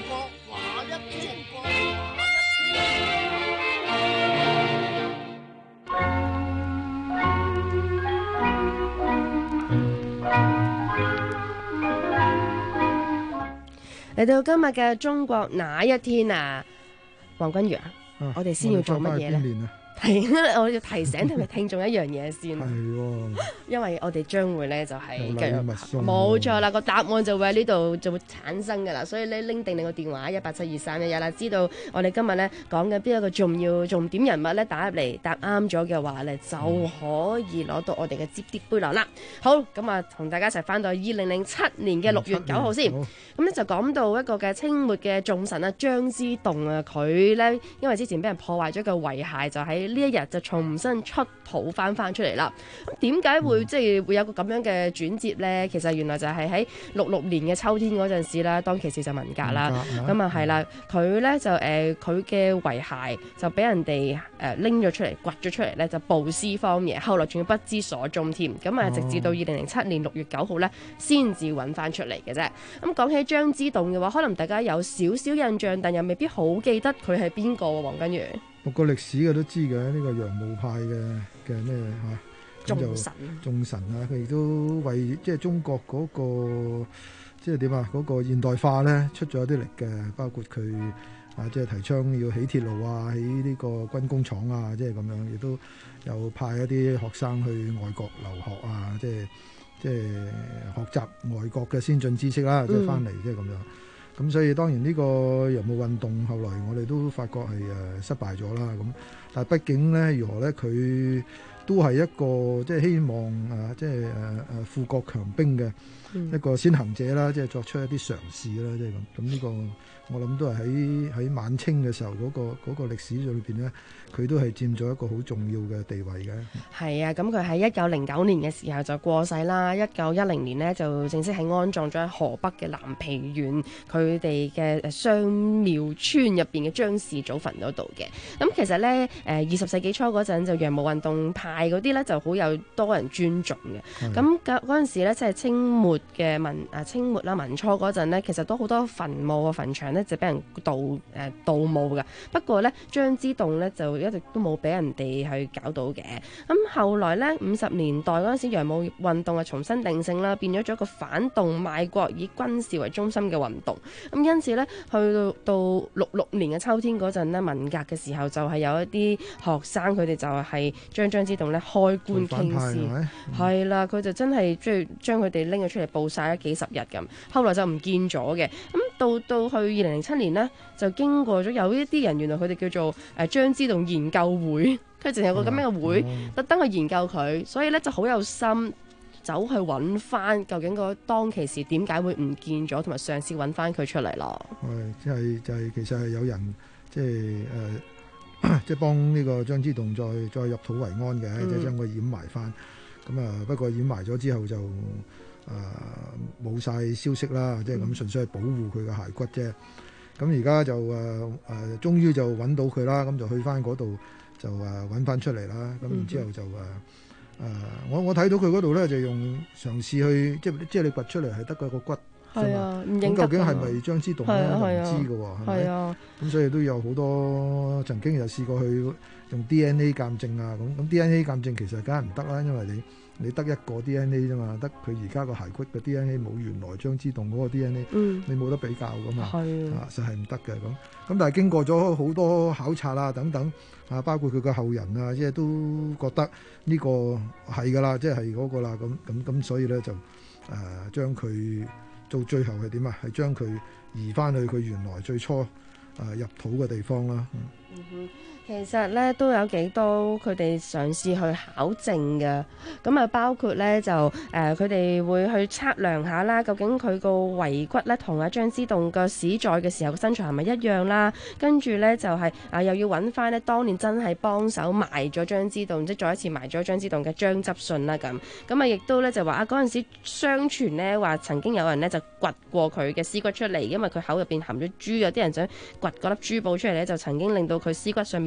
嚟到今日嘅中國哪一天啊，黃君如啊，我哋先要做乜嘢咧？係，我要提醒同埋聽眾一樣嘢先。 係因為我哋將會咧就係繼有禮物續送冇錯啦，個答案就會喺呢度就會產生㗎啦。所以你拎定你個電話1872311啦，知道我哋今日咧講嘅邊一個重點人物咧打入嚟答啱咗嘅話咧，就可以攞到我哋嘅摺疊杯囊啦。好，咁啊，同大家一齊翻到2007年嘅6月9號先。咁咧就講到一個嘅清末嘅眾臣啊，張之洞啊，佢咧因為之前俾人破壞咗個遺骸，就喺呢一日就重新出土翻出嚟啦。咁點解會即係會有個咁樣嘅轉折呢？其實原來就係喺66年嘅秋天嗰陣時啦，當其時就文革啦。咁啊係啦，佢咧就佢嘅遺骸就俾人哋拎咗出嚟，掘咗出嚟咧就暴屍荒野，後來仲要不知所蹤添。咁啊直至到2007年6月9號咧，先至揾翻出嚟嘅啫。咁講起張之洞嘅話，可能大家有少少印象，但又未必好記得佢係邊個喎，黃君如。 讀過歷史嘅都知嘅，呢個洋務派嘅咩嚇，眾臣啊，佢亦都為即係中國嗰個即係點啊嗰個現代化咧出咗啲力嘅，包括佢即係提倡要起鐵路啊，起呢個軍工廠啊，即係咁樣，亦都有派一啲學生去外國留學啊，即係學習外國嘅先進知識啦，即係翻嚟即係咁樣。咁所以當然呢個洋務運動後來我哋都發覺係失敗咗啦。咁但係畢竟咧，如何咧，佢都係一個即係希望即係富國強兵嘅一個先行者啦，即係作出一啲嘗試啦，即係咁。咁呢個我諗都係喺晚清嘅時候嗰個歷史裏邊咧，佢都係佔咗一個好重要嘅地位嘅。係啊，咁佢喺1909年嘅時候就過世啦。1910年呢，就正式係安葬咗喺河北嘅南皮縣佢哋嘅雙廟村入邊嘅張氏祖墳嗰度嘅。咁其實咧20世紀初嗰陣就洋務運動派嗰啲咧就好有多人尊重嘅。咁嗰陣時咧即係清末啦民初嗰陣咧，其實都好多墳墓啊墳場咧就俾人盜墓嘅。不過咧張之洞咧就一直都冇俾人哋去搞到嘅。咁後來咧50年代嗰陣時，洋務運動啊重新定性啦，變咗一個反動賣國以軍事為中心嘅運動。咁因此咧去到66年嘅秋天嗰陣咧，文革嘅時候就係有一啲學生佢哋就係將張之洞咧開棺傾屍，係啦，佢就真係即係將佢哋拎咗出嚟暴曬咗幾十日咁，後來就唔見咗嘅。咁到去2007年呢，就經過咗有一啲人，原來佢哋叫做張之洞研究會，佢淨係有個咁樣嘅會，特登去研究佢，所以咧就好有心走去揾翻究竟個當其時點解會唔見咗，同埋嘗試揾翻佢出嚟咯。就係其實係有人即係幫呢個張之洞再入土為安嘅，即係將佢掩埋翻。咁啊，不過掩埋咗之後就冇晒消息啦，即係咁純粹係保護佢嘅骸骨啫。咁而家就終於就揾到佢啦，咁就去翻嗰度就揾翻出嚟啦。咁然之後就我睇到佢嗰度咧，就用嘗試去即係你掘出嚟係得個骨。係啊，唔認得。咁究竟係咪張之洞咧？唔知㗎喎，係咪？係啊。咁所以都有好多曾經有試過去用 DNA 鑑證啊，咁 DNA 鑑證其實梗係唔得啦，因為你得一個 DNA 啫嘛，得佢而家個骸骨嘅 DNA 冇原來張之洞嗰個 DNA，你冇得比較㗎嘛。係啊，實係唔得嘅咁。咁但係經過咗好多考察啊等等啊，包括佢嘅後人啊，即係都覺得呢個係㗎啦，即係嗰個啦。咁所以咧就將佢。到最後係點啊？係將佢移翻去佢原來最初入土嘅地方啦。其實咧都有幾多佢哋嘗試去考證嘅，咁啊包括咧就佢哋會去測量下啦，究竟佢個遺骨咧同阿張之洞個死在嘅時候嘅身材係咪一樣啦？跟住咧就係又要揾翻咧當年真係幫手埋咗張之洞，即係再一次埋咗張之洞嘅張執信啦咁啊，亦都咧就話嗰陣時相傳咧話曾經有人咧就掘過佢嘅屍骨出嚟，因為佢口入邊含咗珠，有啲人想掘嗰粒珠寶出嚟咧，就曾經令到佢屍骨上面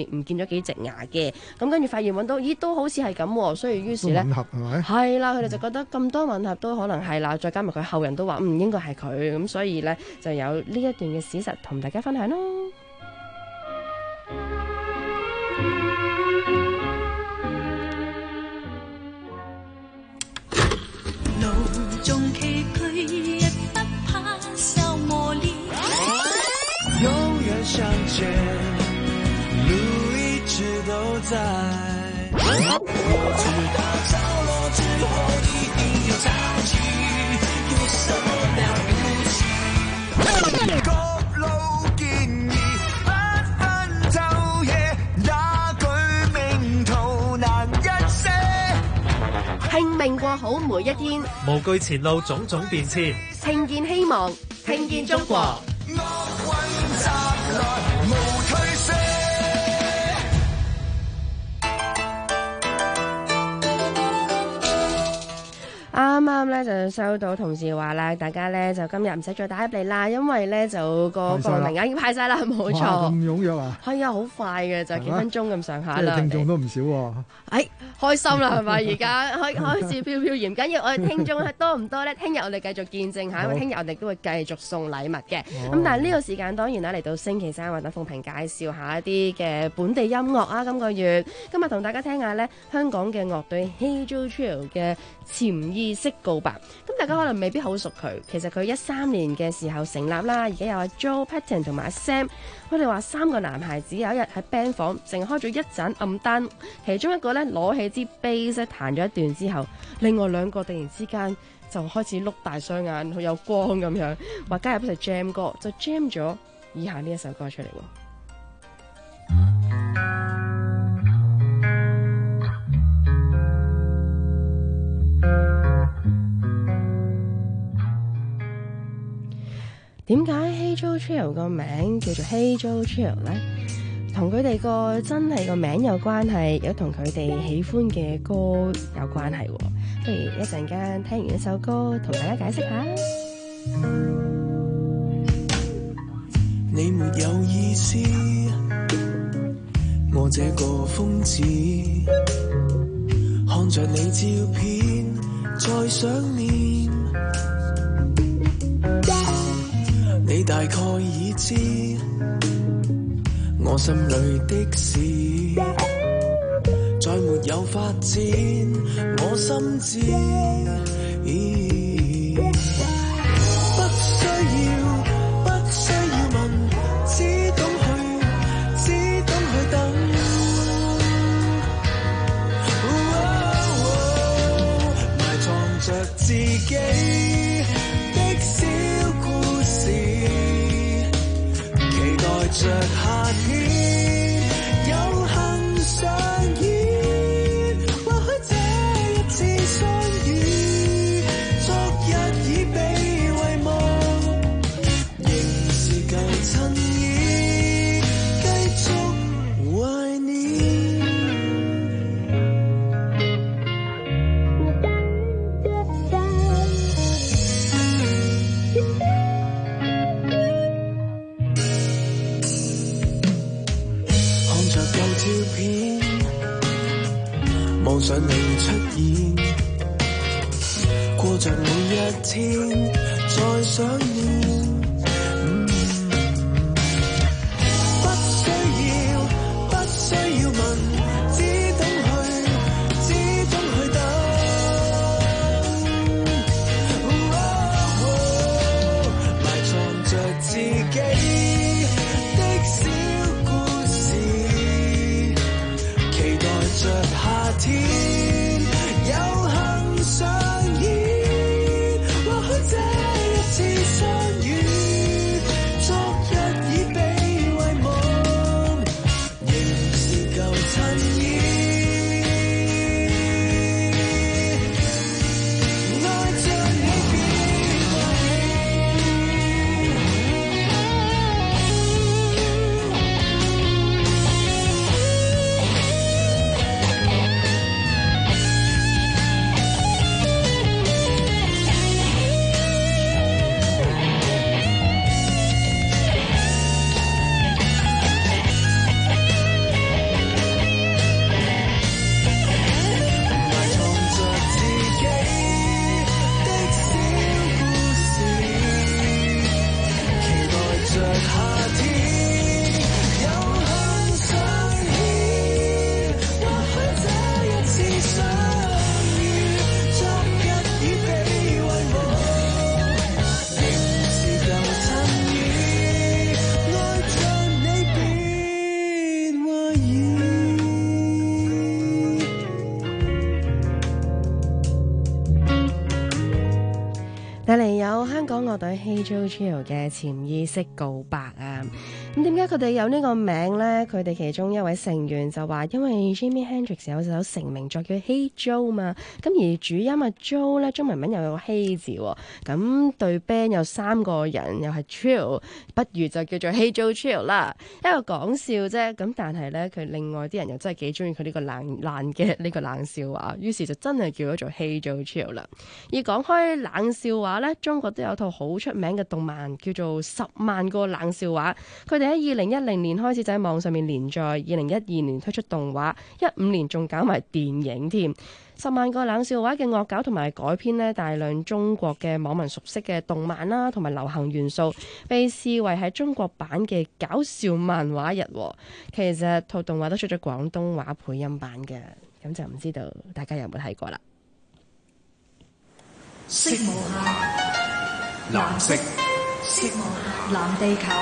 唔見咗幾隻牙嘅。咁跟住發現揾到，咦都好似係咁喎，所以於是呢， 吻合係咪？ 係啦，佢哋就覺得咁多吻合都可能係啦，再加埋佢後人都話應該係佢，咁所以呢，就有呢一段嘅史實同大家分享咯。 永远相见，路一直都在。我知道着落之后一定有潮起，有什麼了不起？各路建議不分晝夜，那句名圖難一些。 拼命過好每一天， 無懼前路種種變遷， 聽見希望，聽見中國。啱啱咧就收到同事話啦，大家咧就今日唔使再打入嚟啦，因為咧就個名額已經派晒啦，冇錯。 咁踴躍啊！ 係啊，好快嘅，就幾分鐘咁上下啦。 聽眾都唔少喎。 開心啦，係咪？而家開始飄飄然，唔緊要。我哋聽眾多唔多咧？聽日我哋繼續見證下，因為聽日我哋都會繼續送禮物嘅。咁但係呢個時間當然啦，嚟到星期三，或者鳳萍介紹下一啲嘅本地音樂啊。今個月今日同大家聽下咧香港嘅樂隊 Hey Joe Trio 嘅潛意識告白。咁大家可能未必好熟佢，其實佢13年嘅時候成立啦，而家有阿 Joe Patton 同埋阿 Sam。佢哋話3個男孩子有一日喺 band 房淨開咗一盞暗燈，其中一個咧攞起支 bass 彈咗一段之後，另外2個突然之間就開始碌大雙眼，好有光咁樣，話加入一齊 jam 歌，就 jam 咗以下呢一首歌出嚟喎。點解 Hey Joe Trio 個名叫做 Hey Joe Trio 呢？同佢哋個真係個名有關係，有同佢哋喜歡嘅歌有關係。不如一陣間聽完呢首歌，同大家解釋下。 你沒有意思，我這個瘋子，看着你照片再想念。你大概已知我心裏的事，再沒有發展，我心知。不需要問，只懂去等。埋藏着自己的小故事，期待着夏天有幸相遇，或許這一次相遇，昨日已被遺忘，仍是舊襯衣，繼續懷念。照片望上你出現，過着每一天再想念。不需要問，只懂去等。埋藏着自己的小故事，期待着夏天有幸相遇，或許這一次相遇，昨日已被遺忘，仍是舊襯衣。愛着你別懷疑。 隊 Hey Joe Trio 嘅潛意識告白啊！咁點解佢哋有呢個名呢？佢哋其中一位成員就話，因為 Jimi Hendrix 有首成名作叫 Hey Joe 嘛，咁而主音啊 Joe 咧中文名又有個 Hey 字，咁對 band 有3個人又係 Trio， 不如就叫做 Hey Joe Trio 啦。一個講笑啫，咁但係咧佢另外啲人又真係幾中意佢呢個爛嘅呢個冷笑話，於是就真係叫咗做 Hey Joe Trio 啦。而講開冷笑話咧，中國都有套好出名嘅動漫叫做《10萬個冷笑話》，佢哋喺2010年開始就喺網上面連載，2012年推出動畫，15年仲搞埋電影添。10萬個冷笑話嘅惡搞同埋改編呢，大量中國嘅網民熟悉嘅動漫啦，同埋流行元素，被視為係中國版嘅搞笑漫畫日。其實套動畫都出咗廣東話配音版嘅，咁就唔知道大家有冇睇過啦。 色無限，藍色，色無限，藍地球。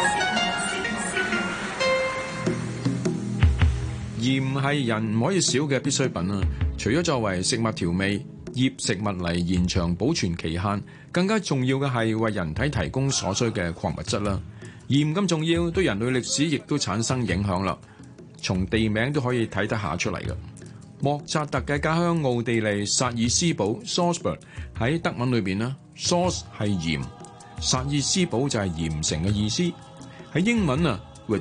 鹽係人唔可以少嘅必需品啊！除咗作為食物調味，醃食物嚟延長保存期限，更加重要嘅係為人體提供所需嘅礦物質啦。鹽咁重要，對人類歷史亦都產生影響啦。從地名都可以睇得下出嚟嘅。莫扎特嘅家鄉奧地利薩爾斯堡 （Salzburg） 喺德文裏邊呢 ，sauce 係鹽，薩爾斯堡就係鹽城嘅意思。喺英文啊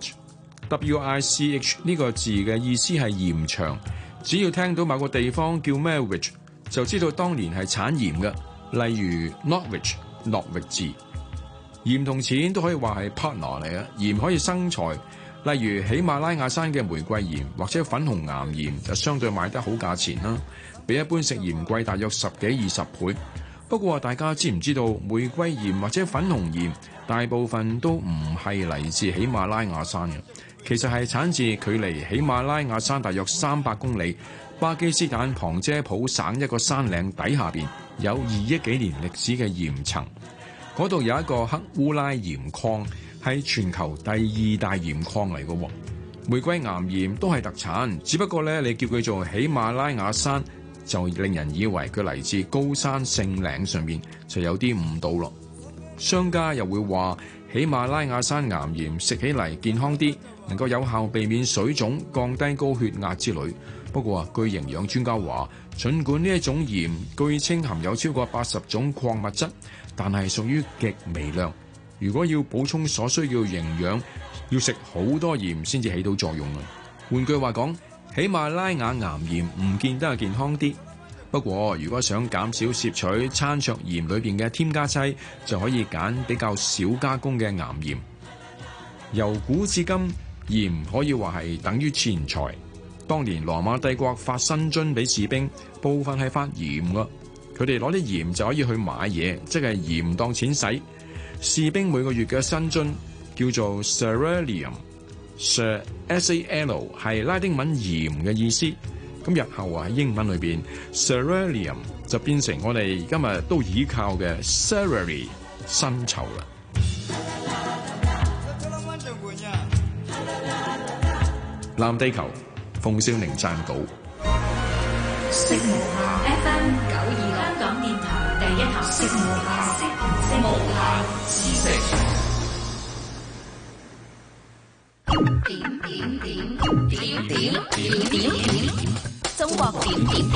，which。WICH 呢個字嘅意思係鹽場，只要聽到某個地方叫咩 which， 就知道當年係產鹽嘅。例如 Norwich 諾域治，鹽同錢都可以話係 partner 嚟嘅。鹽可以生財，例如喜馬拉雅山嘅玫瑰鹽或者粉紅岩鹽就相對賣得好價錢啦，比一般食鹽貴大約10幾20倍。不過大家知唔知道玫瑰鹽或者粉紅鹽大部分都唔係嚟自喜馬拉雅山嘅？其實係產自距離喜馬拉雅山大約300公里，巴基斯坦旁遮普省一個山嶺底下邊有2億幾年歷史嘅鹽層，嗰度有一個黑烏拉鹽礦，係全球第2大鹽礦嚟嘅。玫瑰岩鹽都係特產，只不過咧你叫佢做喜馬拉雅山，就令人以為佢嚟自高山聖嶺上面，就有啲誤導咯。商家又會話喜馬拉雅山岩鹽食起嚟健康啲，能夠有效避免水腫、降低高血壓之類。不過據營養專家話，儘管呢一種鹽據稱含有超過80種礦物質，但係屬於極微量。如果要補充所需要營養，要食好多鹽先至起到作用啊！換句話講，喜馬拉雅岩鹽唔見得係健康啲。不過如果想減少攝取餐桌鹽裏邊嘅添加劑，就可以揀比較少加工嘅岩鹽。由古至今，鹽可以話係等於錢財。當年羅馬帝國發薪津俾士兵，部分係發鹽㗎，佢哋攞啲鹽就可以去買嘢，即係鹽當錢使。士兵每個月嘅薪津叫做 Cerealium，S-A-L 係拉丁文鹽嘅意思。咁日後喺英文裏邊 Cerealium 就變成我哋今日都倚靠嘅 salary 薪酬啦。藍地球，馮少寧撰稿。 色無限 FM 92香港電台第一台，色無限，色無限知識。點中國點。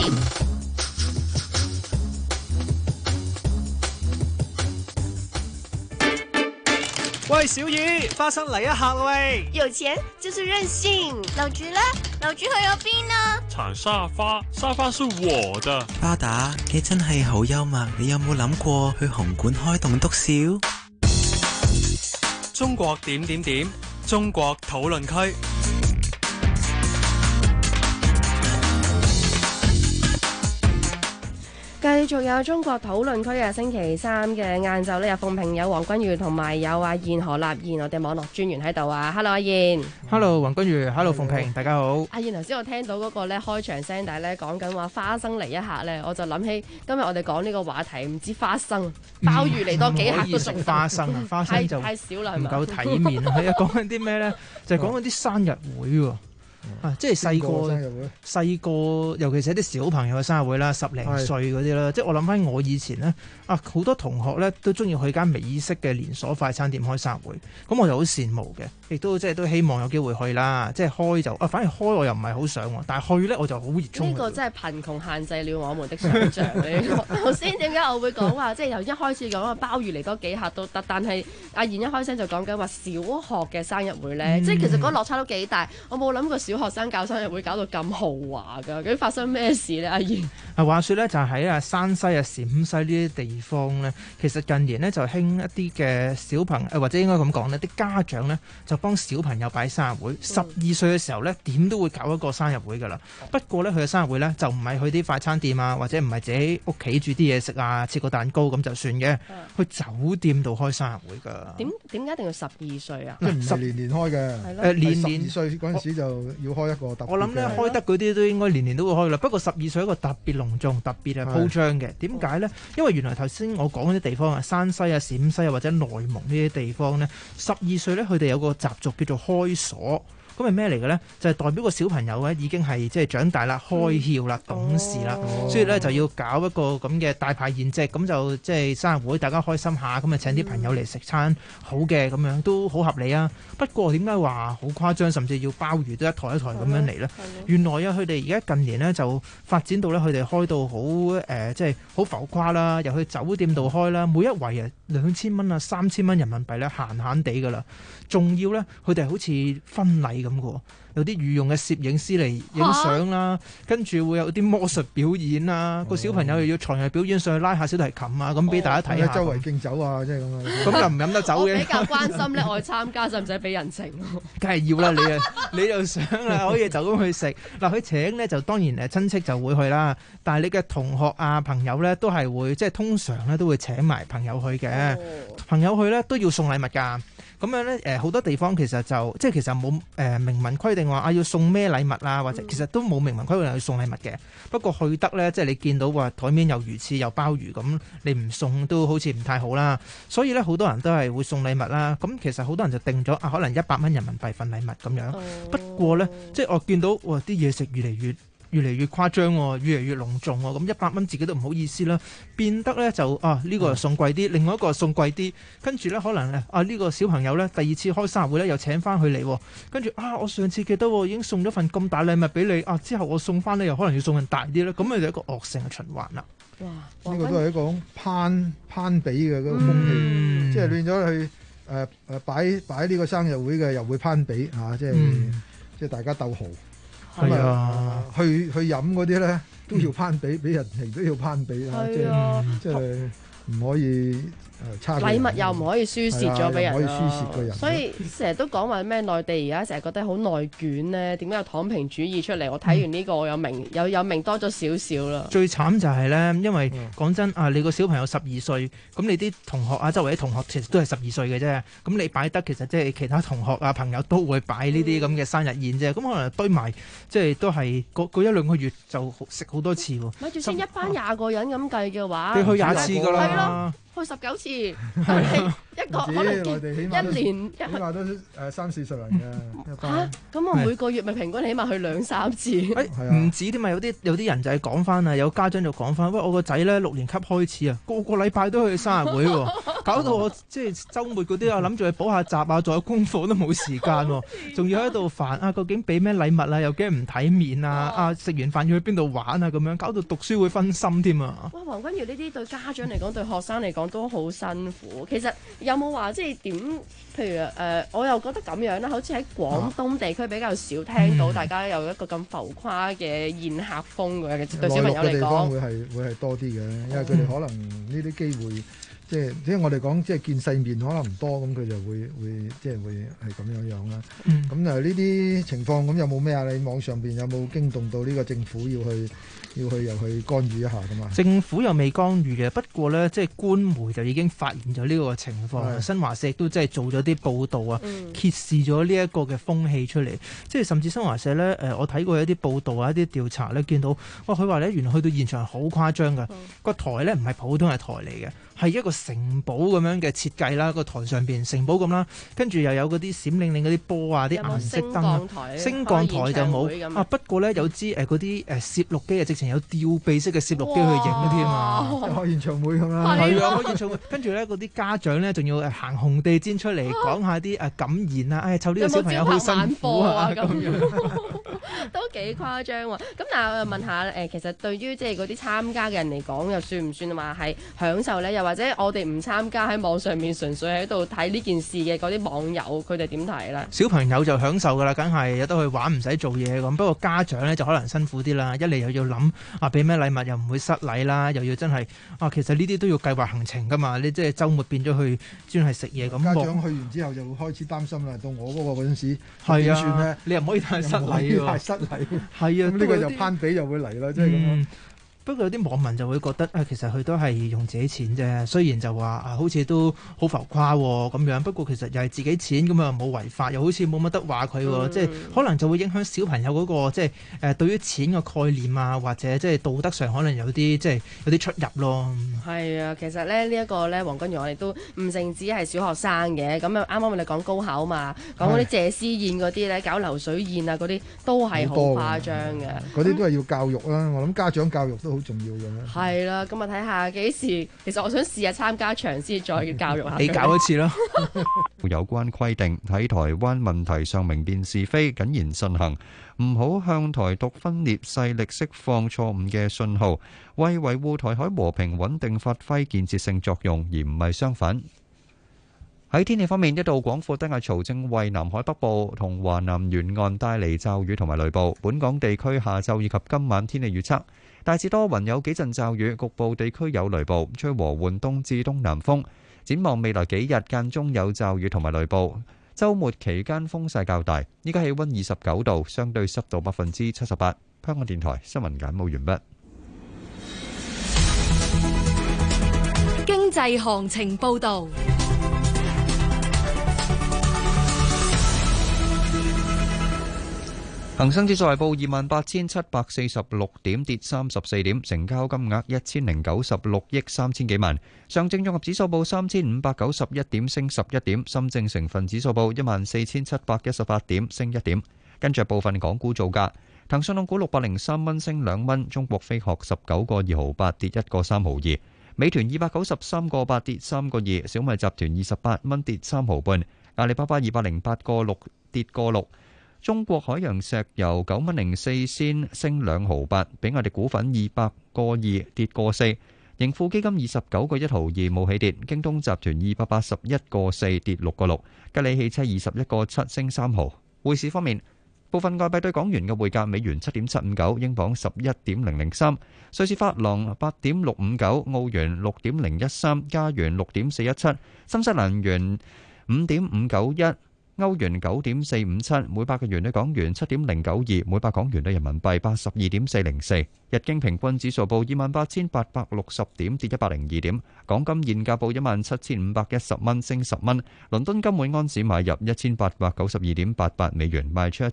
喂，小雨，花生嚟一下喂！ 有錢就是任性。老朱呢？老朱去咗邊啊？ 鏟沙發是我的。 巴打，你真係好幽默，你有冇諗過去紅館開棟篤笑？ 中國點，中國討論區。 繼續有中國討論區嘅星期三嘅晏晝呢，有鳳萍、有黃君如同埋有阿燕何立燕，我哋網絡專員喺度啊。Hello， 阿燕。 Hello， 黃君如。Hello， 鳳萍，大家好。 阿燕，頭先我聽到嗰個咧開場聲帶咧講緊話花生嚟一下咧，我就諗起今日我哋講呢個話題，唔知花生鮑魚嚟多幾下都仲花生啊，花生就太少啦， 唔夠體面。係啊，講緊啲咩咧？就係講緊啲生日會喎。 即係細個，尤其是啲小朋友嘅生日會啦，10零歲嗰啲啦，即係我諗翻我以前呢，好多同學呢都中意去間美式嘅連鎖快餐店開生日會，咁我就好羨慕嘅，亦都即係都希望有機會去啦。即係開就反而開我又唔係好想喎，但係去呢我就好熱衷。 呢個真係貧窮限制了我們的想像。頭先點解我會講話，即係由一開始講話鮑魚嚟多幾客都得，但係阿燕一開聲就講緊話小學嘅生日會呢，即係其實嗰個落差都幾大。我冇諗過小學生搞生日會搞到咁豪華㗎，究竟發生咩事呢？阿燕話說呢，就喺山西陝西呢啲地方呢，其實近年呢就興一啲嘅小朋友，或者應該咁講呢，啲家長呢就幫小朋友擺生日會。12歲嘅時候呢，點都會搞一個生日會㗎啦。不過呢，佢嘅生日會呢就唔係去啲快餐店啊，或者唔係自己屋企煮啲嘢食啊，切個蛋糕咁就算嘅，去酒店度開生日會㗎。 點解一定要12歲啊？ 即係唔係年年開嘅？年12歲嗰陣時就要開一個特別嘅。我諗呢，開得嗰啲都應該年年都會開啦。不過12歲一個特別隆重、特別係鋪張嘅。點解呢？因為原來頭先我講嗰啲地方啊，山西啊、陝西啊或者內蒙呢啲地方呢，12歲呢，佢哋有個習俗叫做開鎖。咁係咩嚟嘅咧？就係代表個小朋友咧已經係即係長大啦、開竅啦、懂事啦，所以咧就要搞一個咁嘅大排筵席，咁就即係生日會，大家開心下，咁啊請啲朋友嚟食餐好嘅，咁樣都好合理啊。不過點解話好誇張，甚至要鮑魚都一台一台咁樣嚟咧？原來啊，佢哋而家近年咧就發展到咧，佢哋開到好即係好浮誇啦，又去酒店度開啦，每一圍啊2000蚊啊3000蚊人民幣咧，閒閒地噶啦。仲要咧，佢哋好似婚禮咁嘅，有啲御用嘅攝影師嚟影相啦，跟住會有啲魔術表演啦，個小朋友又要才藝表演上去拉下小提琴啊，咁俾大家睇下。周圍敬酒啊，即係咁啊。咁又唔飲得酒嘅。我比較關心咧，我去參加使唔使俾人情？ 梗係要啦，你就想啦，可以就咁去食。嗱，佢請咧就當然親戚就會去啦，但係你嘅同學啊朋友咧都係會即係通常咧都會請埋朋友去嘅，朋友去咧都要送禮物㗎。咁樣咧，好多地方其實就即係其實冇明文規定話要送咩禮物啊，或者其實都冇明文規定要送禮物嘅。不過去得咧，即係你見到話台面有魚翅有鮑魚咁，你唔送都好似唔太好啦。所以咧，好多人都係會送禮物啦。咁其實好多人就定咗可能100蚊人民幣份禮物咁樣。不過咧，即係我見到哇啲嘢食越嚟越誇張喎，越嚟越隆重喎，咁100蚊自己都唔好意思啦，變得咧就呢個送貴啲，另外一個送貴啲，跟住咧可能呢個小朋友咧第2次開生日會咧又請翻佢嚟，跟住我上次記得已經送咗份咁大禮物俾你，之後我送翻你又可能要送份大啲咧，咁咪就一個惡性嘅循環啦。 哇！呢個都係一個攀比嘅嗰個風氣，即係變咗去擺呢個生日會嘅又會攀比嚇，即係大家鬥豪。咁去飲嗰啲咧都要攀比，俾人情都要攀比啊！即係唔可以差禮物又唔可以輸蝕咗俾人， 唔可以輸蝕個人。 所以成日都講話咩內地而家成日覺得好內卷咧，點解有躺平主義出嚟？我睇完呢個我有明多咗少少啦。 最慘就係咧，因為講真你個小朋友12歲，咁你啲同學周圍啲同學其實都係12歲嘅啫。咁你擺得其實即係其他同學朋友都會擺呢啲咁嘅生日宴啫。咁可能堆埋即係都係嗰1-2個月就食好多次喎。 咪住先，一班20個人咁計嘅話， 你去20次㗎啦。 係咯。去19次，一個可能1年起碼都3-4十人嘅。 咁我每個月咪平均起碼去2-3次。 唔止添嘛，有啲人就係講翻啊，有家長就講翻，喂，我個仔咧6年級開始啊，個禮拜都去生日會喎，搞到我即係週末嗰啲諗住去補下習啊，做下功課都冇時間喎，仲要喺度煩究竟俾咩禮物啊，又驚唔體面啊，食完飯要去邊度玩啊，咁樣搞到讀書會分心添啊。 哇，黃君如呢啲對家長嚟講，對學生嚟講都好辛苦。其實有冇話即係點？譬如我又覺得咁樣啦，好似喺廣東地區比較少聽到大家有一個咁浮誇嘅宴客風嘅，對小朋友嚟講。內陸嘅地方會係多啲嘅，因為佢哋可能呢啲機會。即係我哋講，即係見世面可能唔多，咁佢就會即係會係咁樣啦。咁呢啲情況，咁有冇咩啊？你網上邊有冇驚動到呢個政府要去又去干預一下噶嘛？ 政府又未干預嘅，不過呢，即係官媒就已經發現咗呢個情況。新華社亦都即係做咗啲報導啊，揭示咗呢一個嘅風氣出嚟。即係甚至新華社呢，我睇過一啲報導啊，一啲調查呢，見到佢話呢，原來去到現場好誇張㗎，個台呢唔係普通嘅台嚟嘅。 係一個城堡咁樣嘅設計啦，個台上邊城堡咁啦，跟住又有嗰啲閃靈靈嗰啲波啊，啲顏色燈啊，升降台就冇啊。不過咧有支嗰啲攝錄機啊，直情有吊臂式嘅攝錄機去影添啊， 開演唱會咁啦。 係啊，開演唱會。跟住咧嗰啲家長咧仲要行紅地氈出嚟講下啲感言啊，湊呢個小朋友好辛苦啊咁樣。 都幾誇張喎！咁但係我又問下其實對於即係嗰啲參加嘅人嚟講，又算唔算話係享受呢？又或者我哋唔參加喺網上面純粹喺度睇呢件事嘅嗰啲網友，佢哋點睇呢？ 小朋友就享受㗎啦，梗係有得去玩，唔使做嘢咁。不過家長呢就可能辛苦啲啦，一嚟又要諗俾咩禮物，又唔會失禮啦，又要真係其實呢啲都要計劃行程㗎嘛。你即係週末變咗去專係食嘢咁。 家長去完之後就會開始擔心啦。到我嗰個嗰陣時係算呢？ 你又唔可以太失禮喎。 失禮係啊， 咁呢個就攀比就會嚟啦，即係咁樣。 不過有啲網民就會覺得其實佢都係用自己錢啫，雖然就話好似都好浮誇咁樣，不過其實又係自己錢咁啊，冇違法，又好似冇乜得話佢喎，即係可能就會影響小朋友嗰個即係對於錢嘅概念啊，或者即係道德上可能有啲即係有啲出入咯。係啊，其實咧呢一個咧黃君如我哋都唔淨止係小學生嘅，咁啊啱啱我哋講高考嘛，講嗰啲謝師宴嗰啲咧，搞流水宴啊嗰啲都係好誇張嘅。 嗰啲都係要教育啦，我諗家長教育都好重要嘅。 係啦，咁啊睇下幾時，其實我想試下參加場先，再教育下你搞一次咯。 有關規定喺台灣問題上明辨是非，謹言慎行，唔好向台獨分裂勢力釋放錯誤嘅信號，為維護台海和平穩定發揮建設性作用，而唔係相反。喺天氣方面，一道廣闊低壓槽正為南海北部同華南沿岸帶嚟驟雨同埋雷暴。本港地區下晝以及今晚天氣預測大致多雲，有幾陣驟雨，局部地區有雷暴，吹和緩東至東南風。展望未來幾日間中有驟雨同埋雷暴，週末期間風勢較大。依家氣溫29度，相對濕度78%。香港電台新聞簡報完畢。 經濟行情報導。 恒生指數係報28,746點，跌34點，成交金額1096億3000幾萬。上證綜合指數報3591點，升11點。深證成分指數報14718點，升1點。跟住部分港股造價，騰訊控股603蚊，升2蚊；中國飛鶴19個2毫8，跌1個3毫2；美團293個8，跌3個2；小米集團28蚊，跌3毫半；阿里巴巴208個6，跌個6。中國海洋石油9蚊04仙，升2毫8；比亞迪股份200個2，跌個4；盈富基金29個1毫2，冇起跌；京東集團281個4，跌6個6；吉利汽車21個7，升3毫。匯市方面，部分外幣對港元嘅匯價：美元7.759，英鎊11.003，瑞士法郎8.659，澳元6.013，加元6.417，新西蘭元5.591。歐元9.457，每百嘅元對港元7.092，每百港元對人民幣82.404。日經平均指數報28,860點，跌102點。港金現價報17,510蚊，升10蚊。倫敦金每安士買入1892.88美元，賣出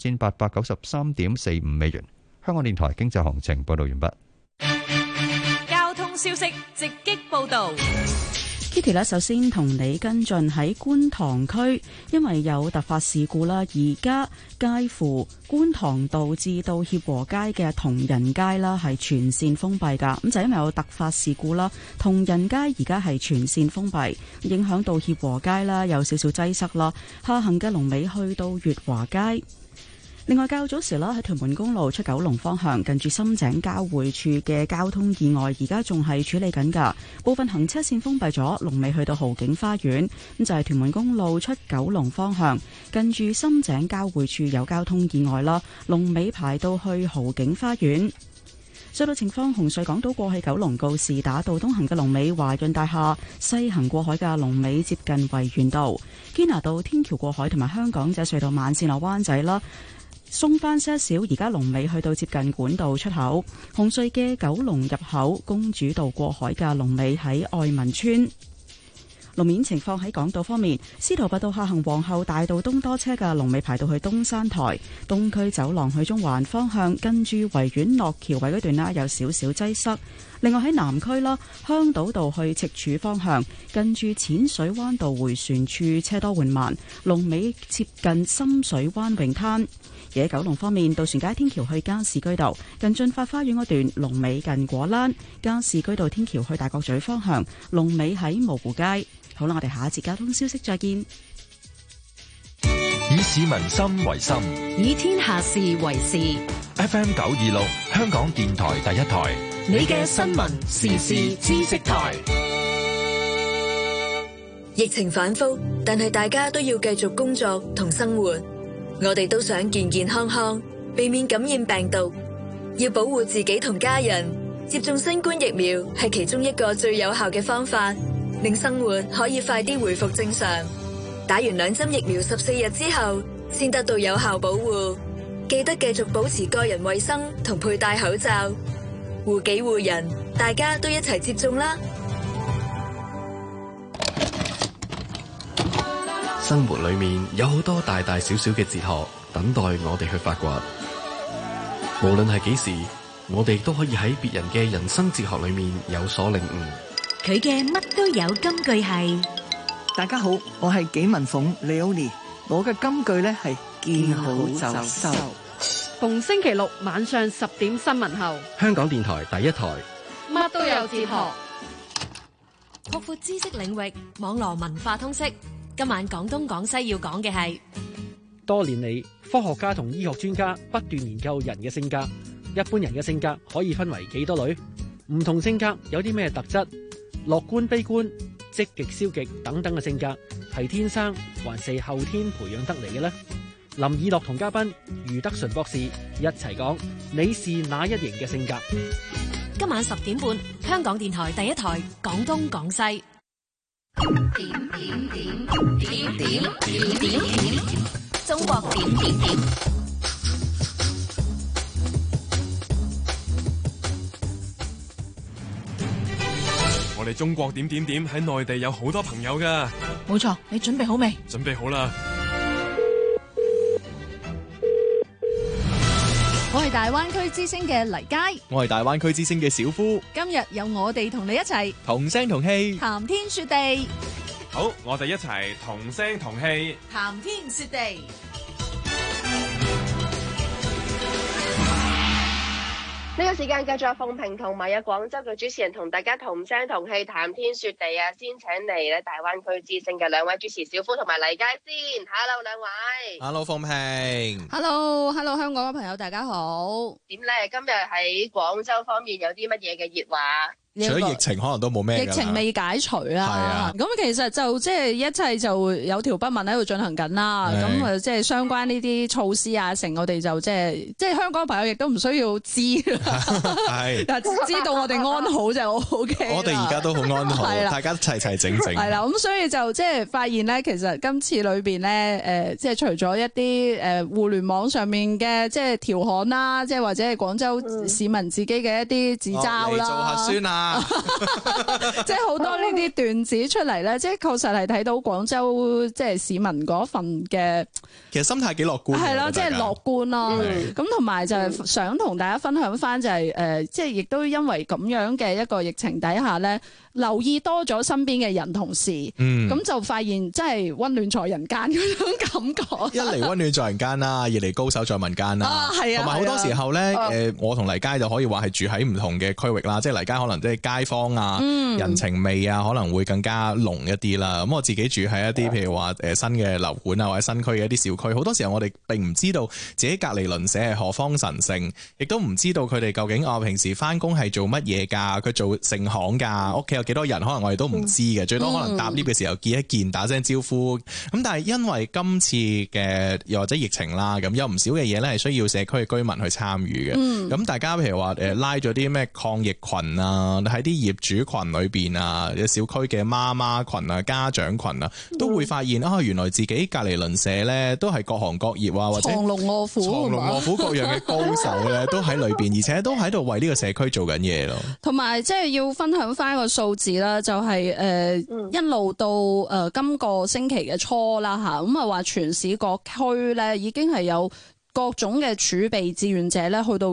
1893.45美元。香港電台經濟行情報道完畢。 交通消息直擊報導。 Kitty 咧，首先同你跟進喺觀塘區，因為有突發事故啦，而家介乎觀塘道至到協和街嘅同仁街啦，係全線封閉㗎。咁就因為有突發事故啦，同仁街而家係全線封閉，影響到協和街啦，有少少擠塞啦。下行嘅龍尾去到悅華街。另外，較早時啦，喺屯門公路出九龍方向，近住深井交匯處嘅交通意外，而家仲係處理緊㗎。部分行車線封閉咗，龍尾去到豪景花園。咁就係屯門公路出九龍方向，近住深井交匯處有交通意外啦，龍尾排到去豪景花園。隧道情況：紅隧港島過去九龍告士打道東行嘅龍尾華潤大廈，西行過海嘅龍尾接近維園道。堅拿道天橋過海同埋香港仔隧道慢線落灣仔啦。鬆翻些少，而家龍尾去到接近管道出口。紅隧嘅九龍入口公主道過海嘅龍尾喺愛民村。 路面情況喺港島方面，司徒拔道下行皇后大道東多車嘅龍尾排到去東山台，東區走廊去中環方向跟住維園落橋位嗰段啦，有少少擠塞。另外喺南區啦，香島道去赤柱方向近住淺水灣道迴旋處車多緩慢，龍尾接近深水灣泳灘。而喺九龍方面，渡船街天橋去加士居道近駿發花園嗰段龍尾近果欄，加士居道天橋去大角咀方向龍尾喺蕪湖街。好啦，我哋下一節交通消息再見。 以市民心為心， 以天下事為事。 FM 926，香港電台第一台， 你嘅新聞時事知識台。 疫情反覆，但係大家都要繼續工作同生活。我哋都想健健康康，避免感染病毒。要保護自己同家人，接種新冠疫苗係其中一個最有效嘅方法，令生活可以快啲回復正常。打完2針疫苗14日之後，先得到有效保護。記得繼續保持個人衛生同佩戴口罩，護己護人，大家都一齊接種啦！ 生活裏面有好多大大小小嘅哲學等待我哋去發掘。無論係幾時，我哋都可以喺別人嘅人生哲學裏面有所領悟。 佢嘅乜都有金句係： 大家好，我係紀文鳳 Leonie， 我嘅金句呢係見好就收。 逢星期六晚上10點新聞後， 香港電台第一台， 乜都有哲學， 擴闊知識領域，網絡文化通識。今晚廣東廣西要講嘅係， 多年嚟，科學家同醫學專家不斷研究人嘅性格。一般人嘅性格可以分為幾多類？唔同性格有啲咩特質？樂觀、悲觀、積極、消極等等嘅性格係天生還是後天培養得嚟嘅呢？林以樂同嘉賓余德純博士一齊講，你是哪一型嘅性格？ 今晚10點半，香港電台第一台廣東廣西。點，中國點。 我哋中國點喺內地有好多朋友噶。 冇錯，你準備好未？ 準備好啦。 我係大灣區之星嘅黎佳， 我係大灣區之星嘅小夫。 今日有我哋同你一齊同聲同氣， 談天說地。 好，我哋一齊同聲同氣， 談天說地。 呢個時間繼續鳳萍同埋有廣州嘅主持人同大家同聲同氣談天說地啊！先請嚟咧大灣區之星嘅兩位主持小夫同埋黎佳先 ，Hello 兩位 ，Hello 鳳萍 ，Hello 香港嘅朋友大家好。 點咧？今日喺廣州方面有啲乜嘢嘅熱話？ 除咗疫情，可能都冇咩。 疫情未解除啦，咁其實就即係一切就有條不紊喺度進行緊啦。咁啊，即係相關呢啲措施啊，成我哋就即係香港嘅朋友亦都唔需要知啦。係，知道我哋安好就 OK。 我哋而家都好安好，大家齊齊整整。 係啦，咁所以就即係發現咧，其實今次裏邊咧，即係除咗一啲互聯網上面嘅即係調侃啦，即係或者係廣州市民自己嘅一啲自嘲啦， 做核酸啊！ 即係好多呢啲段子出嚟咧，即係確實係睇到廣州即係市民嗰份嘅， 其實心態幾樂觀， 係咯，即係樂觀咯。咁同埋就係想同大家分享翻就係即係亦都因為咁樣嘅一個疫情底下咧，留意多咗身邊嘅人同事，咁就發現真係溫暖在人間嗰種感覺。 一嚟溫暖在人間啦，二嚟高手在民間啦。係啊，同埋好多時候咧，我同黎佳就可以話係住喺唔同嘅區域啦，即係黎佳可能即係街坊啊，人情味啊，可能會更加濃一啲啦。咁我自己住喺一啲譬如話新嘅樓盤啊，或者新區嘅一啲小區，好多時候我哋並唔知道自己隔離鄰舍係何方神聖，亦都唔知道佢哋究竟平時翻工係做乜嘢㗎，佢做盛行㗎，屋企有幾多人，可能我哋都唔知嘅，最多可能搭 lift 嘅時候見一見，打聲招呼。咁但係因為今次嘅又或者疫情啦，咁有唔少嘅嘢咧係需要社區嘅居民去參與嘅。咁大家譬如話拉咗啲咩抗疫群啊，喺啲業主群裏邊啊，小區嘅媽媽群啊、家長群啊，都會發現原來自己隔離鄰舍咧都係各行各業啊，或者藏龍臥虎各樣嘅高手咧都喺裏邊，而且都喺度為呢個社區做緊嘢咯。 同埋即係要分享翻個數字啦，就係一路到今個星期嘅初啦嚇，咁啊話全市各區咧已經係有各種嘅儲備志願者咧，去到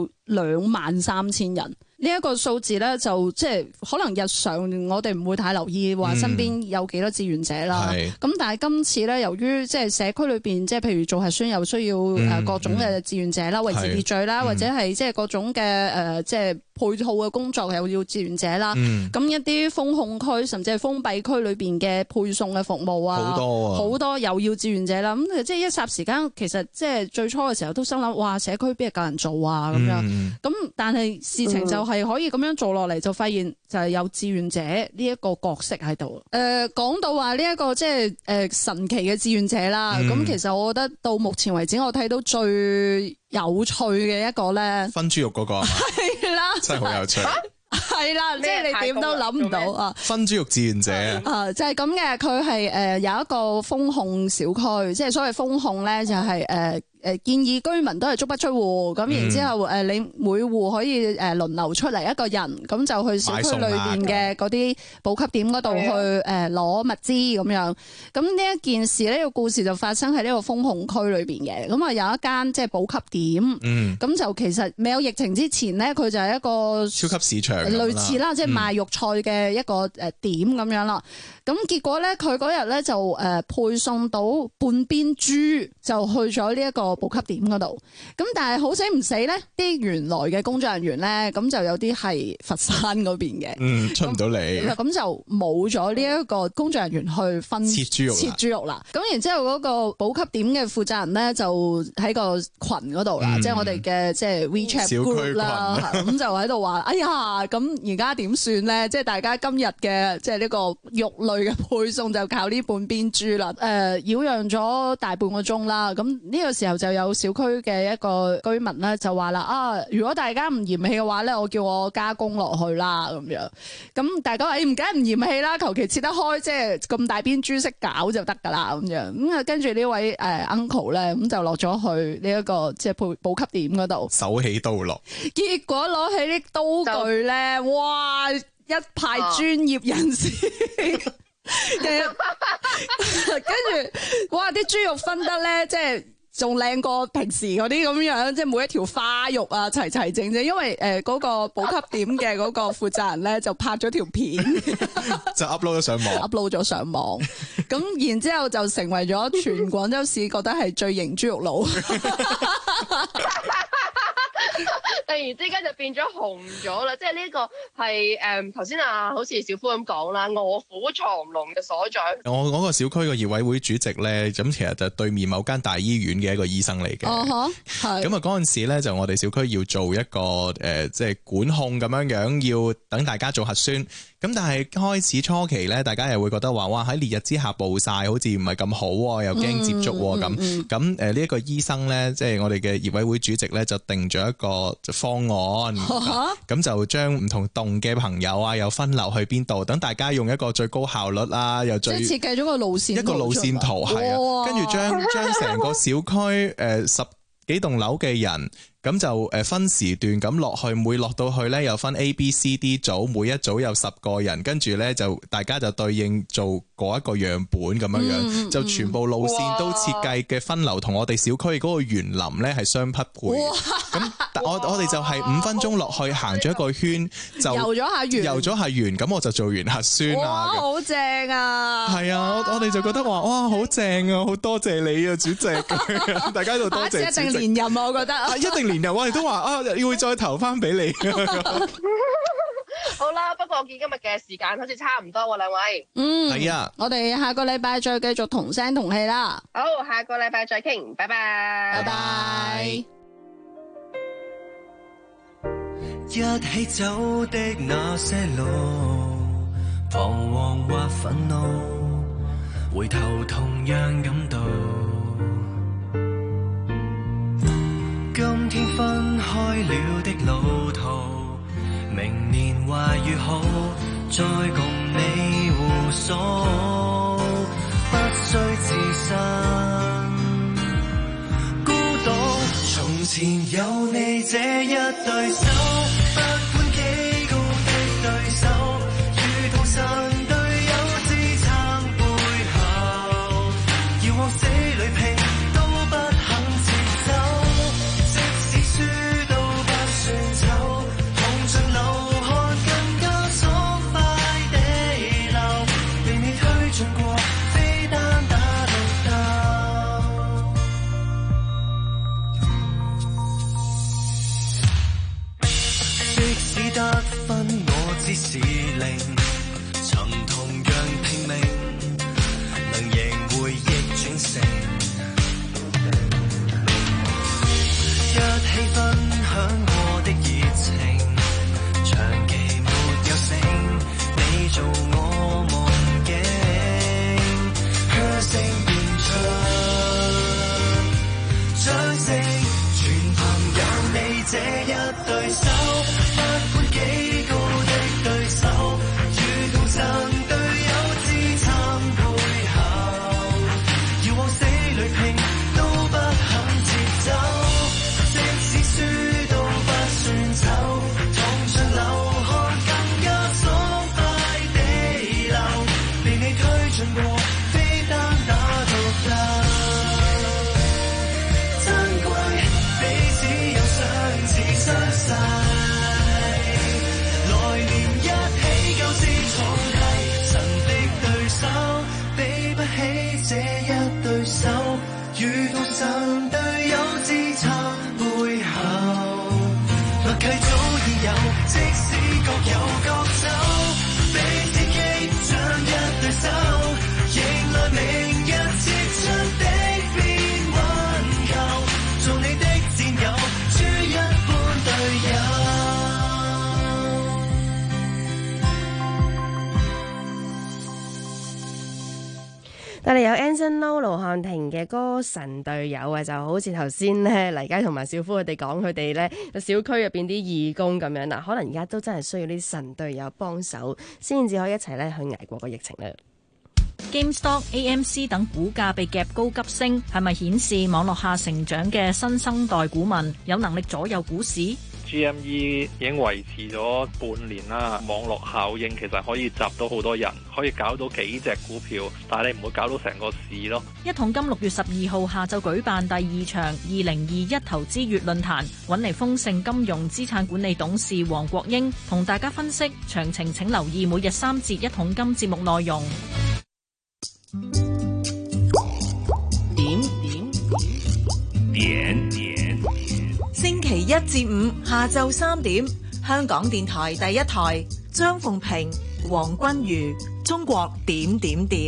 23,000人。呢一個數字咧，就即係可能日常我哋唔會太留意話身邊有幾多志願者啦。咁但係今次咧，由於即係社區裏邊，即係譬如做核酸又需要各種嘅志願者啦，維持秩序啦，或者係即係各種嘅即係配套嘅工作又要志願者啦。咁一啲封控區甚至係封閉區裏邊嘅配送嘅服務啊，好多又要志願者啦。咁即係一霎時間，其實即係最初嘅時候都心諗，哇！社區邊係夠人做啊咁樣。咁但係事情就係可以咁樣做落嚟，就發現就係有志願者呢一個角色喺度。講到話呢一個即係神奇嘅志願者啦。咁其實我覺得到目前為止，我睇到最有趣嘅一個咧， 分豬肉嗰個係啦， 真係好有趣。 係啦，即係你點都諗唔到啊！ 分豬肉志願者就係咁嘅，佢係有一個封控小區，即係所謂封控咧，就係建議居民都係足不出戶，咁然之後你每戶可以輪流出嚟一個人，咁就去小區裏邊嘅嗰啲補給點嗰度去攞物資咁樣。咁呢一件事呢個故事就發生喺呢個封控區裏邊嘅。咁啊有一間即係補給點，咁就其實未有疫情之前呢，佢就係一個超級市場類似啦，即係賣肉菜嘅一個點咁樣啦。咁結果咧，佢嗰日咧就配送到半邊豬，就去咗呢一個補給點嗰度。咁但係好死唔死咧，啲原來嘅工作人員咧，咁就有啲係佛山嗰邊嘅， 出唔到嚟。 咁就冇咗呢一個工作人員去分切豬肉啦。咁然之後嗰個補給點嘅負責人咧，就喺個群嗰度啦，即係我哋嘅即係 WeChat group 啦。咁就喺度話：哎呀，咁而家點算咧？即係大家今日嘅即係呢個肉類嘅配送就靠呢半邊豬啦，擾攘咗大半個鐘啦。咁呢個時候就有小區嘅一個居民咧就話啦：如果大家唔嫌棄嘅話咧，我叫我加工落去啦咁樣。咁大家話：唔梗係唔嫌棄啦，求其切得開，即係咁大邊豬識搞就得㗎啦咁樣。咁啊跟住呢位uncle 咧，咁就落咗去呢一個即係補給點嗰度， 手起刀落。 結果攞起啲刀具咧，哇！一派專業人士。跟住，哇！啲豬肉分得咧，即係仲靚過平時嗰啲咁樣，即係每一條花肉啊，齊齊整整。因為嗰個補給點嘅嗰個負責人咧，就拍咗條片， 就 upload 咗上網 ，upload 咗上網。咁然之後就成為咗全廣州市覺得係最型豬肉佬。 突然之間就變咗紅咗啦，即係呢個係頭先好似小夫咁講啦，臥虎藏龍嘅所在。 我嗰個小區個業委會主席咧，咁其實就對面某間大醫院嘅一個醫生嚟嘅。咁啊嗰陣時咧，就我哋小區要做一個即係管控咁樣，要等大家做核酸。咁但係開始初期咧，大家又會覺得話：哇！喺烈日之下暴曬，好似唔係咁好喎，又驚接觸喎咁。咁呢一個醫生咧，即係我哋嘅業委會主席咧，就定咗一個方案，咁就將唔同棟嘅朋友啊，又分流去邊度，等大家用一個最高效率啊，又最即係設計咗個路線圖， 一個路線圖係啊，跟住將成個小區10幾棟樓嘅人。咁就分時段咁落去，每落到去咧又分 A、B、C、D 組，每一組有10個人，跟住咧就大家就對應做嗰一個樣本咁樣，就全部路線都設計嘅分流同我哋小區嗰個園林咧係相匹配。咁我哋就係5分鐘落去行咗一個圈，就遊咗下園，咁我就做完核酸啦。 哇，好正啊！ 係啊，我哋就覺得話哇，好正啊，好多謝你啊，主席！大家都多謝主席。 一定連任啊，我覺得。 一定連任，我哋都話會再投翻俾你。 好啦，不過我見今日嘅時間好似差唔多喎，兩位。 係啊， 我哋下個禮拜再繼續同聲同氣啦。 好，下個禮拜再傾，拜拜。 拜拜。 一起走的那些路，彷徨或憤怒，回頭同樣感到。今天分開了的路途，明年話越好，再共你互訴，不需自身孤獨。從前有你這一對手，不管幾高的對手，如同神要往死裏拼都不肯接走，即使輸都不算醜，痛像流汗更加爽快地流，被你推進過非單打獨鬥，即使得分我知是零，曾同樣拼命，能贏回亦轉成，一起分享過的熱情，長期沒有醒，你做我夢境，歌聲變出掌聲，全憑有你這一對手，不管幾高的對手，如同神隊友支撐背後，要往死裏拼都不肯接走，即使輸都不算醜，痛像流汗更加爽快地流，被你推進過非單打獨鬥，珍貴彼此有相似相細，來年一起舊事重提，神的對手比不起這一對手，如同神隊友支撐背後，默契早已有，即使各有各走，彼此擊掌一對手，迎來明日切出的變運球，做你的戰友，豬一般隊友。 但係有 Anson Lo 盧瀚霆嘅歌神隊友啊，就好似頭先咧黎佳同埋小夫佢哋講佢哋咧小區入邊啲義工咁樣啦，可能而家都真係需要啲神隊友幫手，先至可以一齊咧去捱過個疫情咧。 GameStop、AMC 等股價被夾高急升，係咪顯示網絡下成長嘅新生代股民有能力左右股市 ？GME 已經維持咗半年啦，網絡效應其實可以集到好多人，可以搞到幾隻股票，但係你唔會搞到成個市咯。 一桶金6月12號下晝舉辦第2場2021投資月論壇，揾嚟豐盛金融資產管理董事黃國英同大家分析，詳情請留意每日3節一桶金節目內容。 點星期一至五下晝3點，香港電台第一台，張鳳平、黃君如，中國點點點。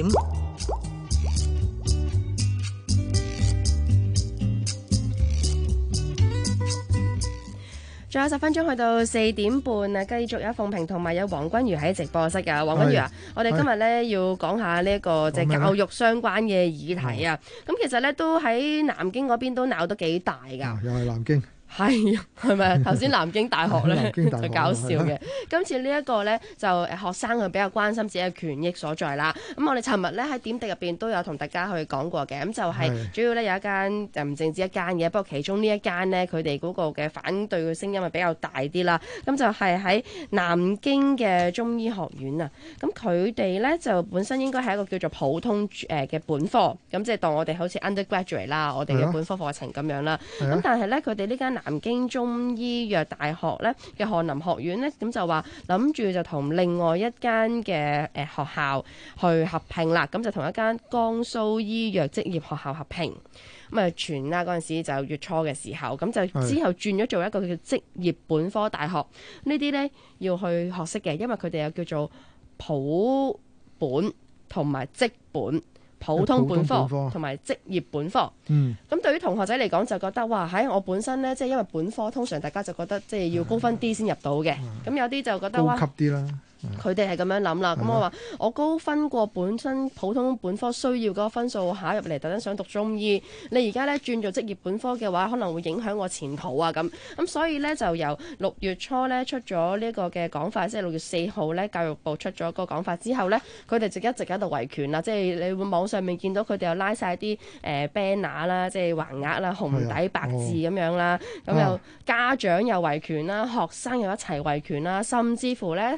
仲有10分鐘去到4點半啊！繼續有鳳平同埋有黃君如喺直播室㗎。黃君如啊，我哋今日咧要講下呢一個即係教育相關嘅議題啊。咁其實咧都喺南京嗰邊都鬧得幾大㗎。 又係南京。 係咪啊？頭先南京大學咧就搞笑嘅。今次呢一個咧就學生佢比較關心自己嘅權益所在啦。咁我哋尋日咧喺點滴入邊都有同大家去講過嘅。咁就係主要咧有一間就唔淨止一間嘅，不過其中呢一間咧佢哋嗰個嘅反對嘅聲音係比較大啲啦。咁就係喺南京嘅中醫學院啊。咁佢哋咧就本身應該係一個叫做普通嘅本科，咁即係當我哋好似 undergraduate 啦，我哋嘅本科課程咁樣啦。咁但係咧佢哋呢間南京中醫藥大學咧嘅翰林學院咧，咁就話諗住就同另外一間嘅學校去合併啦，咁就同一間江蘇醫藥職業學校合併。咁啊傳啦嗰陣時就月初嘅時候，咁就之後轉咗做一個叫職業本科大學。呢啲咧要去學識嘅，因為佢哋有叫做普本同埋職本。普通本科同埋職業本科，咁對於同學仔嚟講就覺得哇，喺我本身咧，即係因為本科通常大家就覺得即係要高分啲先入到嘅，咁有啲就覺得哇， 高級啲啦。 佢哋係咁樣諗啦，咁我話我高分過本身普通本科需要嗰個分數，考入嚟特登想讀中醫，你而家咧轉做職業本科嘅話，可能會影響我前途啊咁所以咧就由6月初咧出咗呢個嘅講法，即係6月4號咧教育部出咗個講法之後咧，佢哋就一直喺度維權啦，即係你會網上面見到佢哋又拉晒啲banner 啦，即係橫額啦、紅底白字咁樣啦，咁又家長又維權啦，學生又一齊維權啦，甚至乎咧同學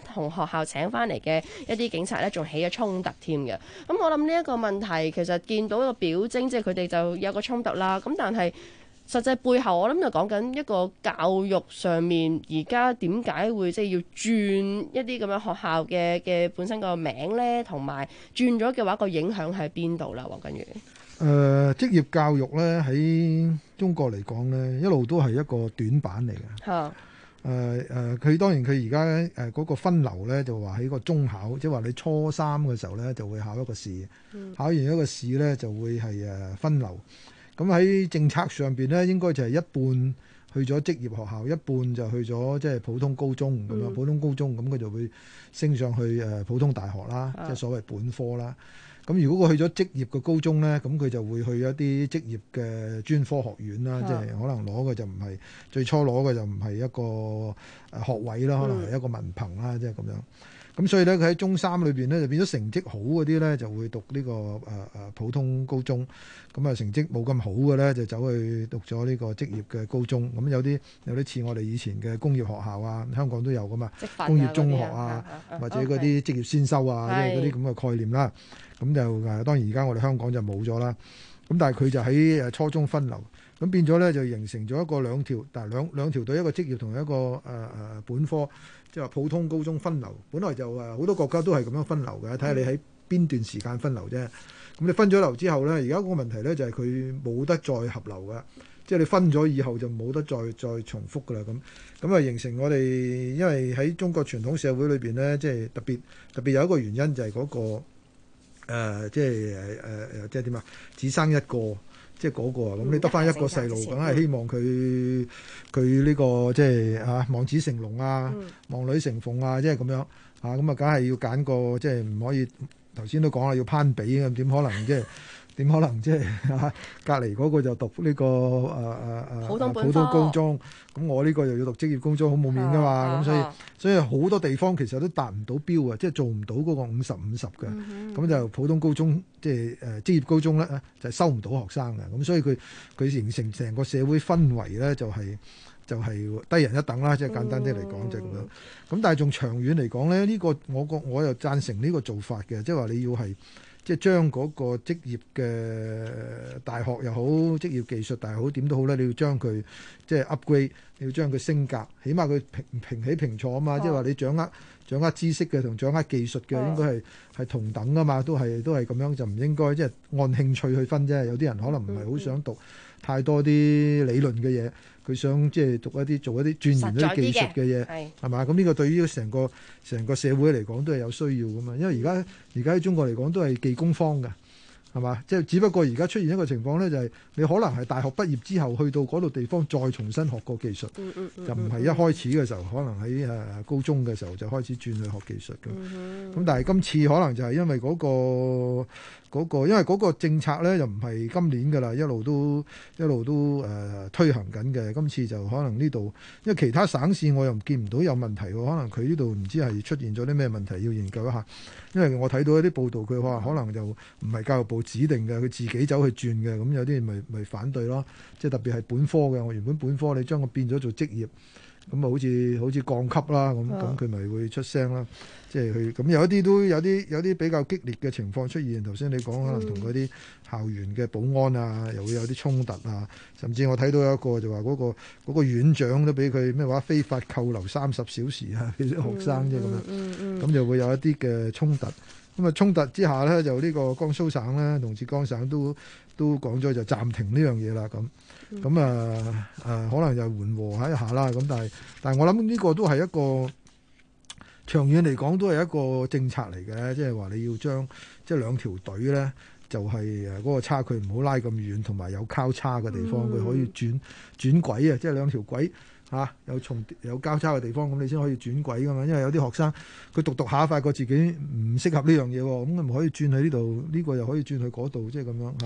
學校請翻嚟嘅一啲警察呢，仲起咗衝突添嘅。咁我諗呢一個問題其實見到一個表徵，即係佢哋就有個衝突啦。咁但係實際背後，我諗就講緊一個教育上面，而家點解會即係要轉一啲咁樣學校嘅本身個名呢？同埋轉咗嘅話，個影響喺邊度啦？黃君如， 職業教育咧喺中國嚟講咧，一路都係一個短板嚟嘅。 嚇。 佢當然佢而家嗰個分流咧，就話喺個中考，即係話你初三嘅時候咧就會考一個試，考完一個試咧就會係分流。咁喺政策上邊咧，應該就係一半去咗職業學校，一半就去咗即係普通高中咁樣。普通高中咁佢就會升上去普通大學啦，即係所謂本科啦。咁如果佢去咗職業嘅高中咧，咁佢就會去一啲職業嘅專科學院啦，即係可能攞嘅就唔係最初攞嘅就唔係一個學位啦，可能係一個文憑啦，即係咁樣。咁所以咧，佢喺中三裏邊咧就變咗成績好嗰啲咧就會讀呢個普通高中，咁啊成績冇咁好嘅咧就走去讀咗呢個職業嘅高中。咁有啲似我哋以前嘅工業學校啊，香港都有噶嘛，工業中學啊，或者嗰啲職業先修啊，即係嗰啲咁嘅概念啦。咁就當然而家我哋香港就冇咗啦。咁但係佢就喺初中分流，咁變咗咧就形成咗一個兩條，但係兩條隊，一個職業同一個本科，即係話普通高中分流。本來就好多國家都係咁樣分流嘅，睇下你喺邊段時間分流啫。咁你分咗流之後咧，而家個問題咧就係佢冇得再合流㗎，即係你分咗以後就冇得再重複㗎啦。咁啊形成我哋，因為喺中國傳統社會裏邊咧，即係特別有一個原因就係嗰個。即係點啊？只生一個，即係嗰個啊！咁你得翻一個細路，梗係希望佢呢個即係望子成龍啊，望女成鳳啊，即係咁樣啊！咁啊，梗係要揀個即係唔可以頭先都講啦，要攀比咁，點可能即係隔離嗰個就讀呢個普通高中，咁我呢個又要讀職業高中，好冇面噶嘛。咁所以好多地方其實都達唔到標啊，即係做唔到嗰個50-50嘅。咁就普通高中即係職業高中咧就收唔到學生嘅。咁所以佢形成成個社會氛圍咧就係低人一等啦。即係簡單啲嚟講就係咁樣。咁但係仲長遠嚟講咧，呢個我又贊成呢個做法嘅，即係話你要係。即係將嗰個職業嘅大學又好，職業技術大學好，點都好咧，你要將佢即係 upgrade，你要將佢升格，起碼佢平起平坐啊嘛。即係話你掌握知識嘅同掌握技術嘅應該係同等啊嘛，都係咁樣，就唔應該即係按興趣去分啫。有啲人可能唔係好想讀太多啲理論嘅嘢，佢想即係做一啲鑽研一啲技術嘅嘢，係嘛？咁呢個對於成個社會嚟講都係有需要噶嘛。因為而家喺中國嚟講都係技工荒㗎，係嘛？即係只不過而家出現一個情況咧，就係你可能係大學畢業之後去到嗰度地方再重新學過技術，就唔係一開始嘅時候可能喺高中嘅時候就開始轉去學技術嘅。咁但係今次可能就係因為因為嗰個政策咧就唔係今年㗎啦，一路都推行緊嘅。今次就可能呢度，因為其他省市我又見唔到有問題喎，可能佢呢度唔知係出現咗啲咩問題，要研究一下。因為我睇到一啲報道，佢話可能就唔係教育部指定嘅，佢自己走去轉嘅，咁有啲咪反對咯。即係特別係本科嘅，我原本本科你將佢變咗做職業，咁啊好似降級啦，咁佢咪會出聲啦。即係佢咁有一啲都有啲比較激烈嘅情況出現。頭先你講可能同嗰啲校園嘅保安啊，又會有啲衝突啊，甚至我睇到有一個就話嗰個院長都俾佢咩話非法扣留30小時啊，俾啲學生啫咁樣，咁就會有一啲嘅衝突。咁啊衝突之下咧，就呢個江蘇省咧同浙江省都講咗就暫停呢樣嘢啦。咁可能就緩和一下啦。咁但係我諗呢個都係一個長遠嚟講都係一個政策嚟嘅，即係話你要將即係兩條隊咧，就係嗰個差距唔好拉咁遠，同埋有交叉嘅地方，佢可以轉軌啊！即係兩條軌有交叉嘅地方，咁你先可以轉軌噶嘛。因為有啲學生佢讀下發覺自己唔適合呢樣嘢喎，咁咪可以轉去呢度，呢個又可以轉去嗰度，即係咁樣嚇。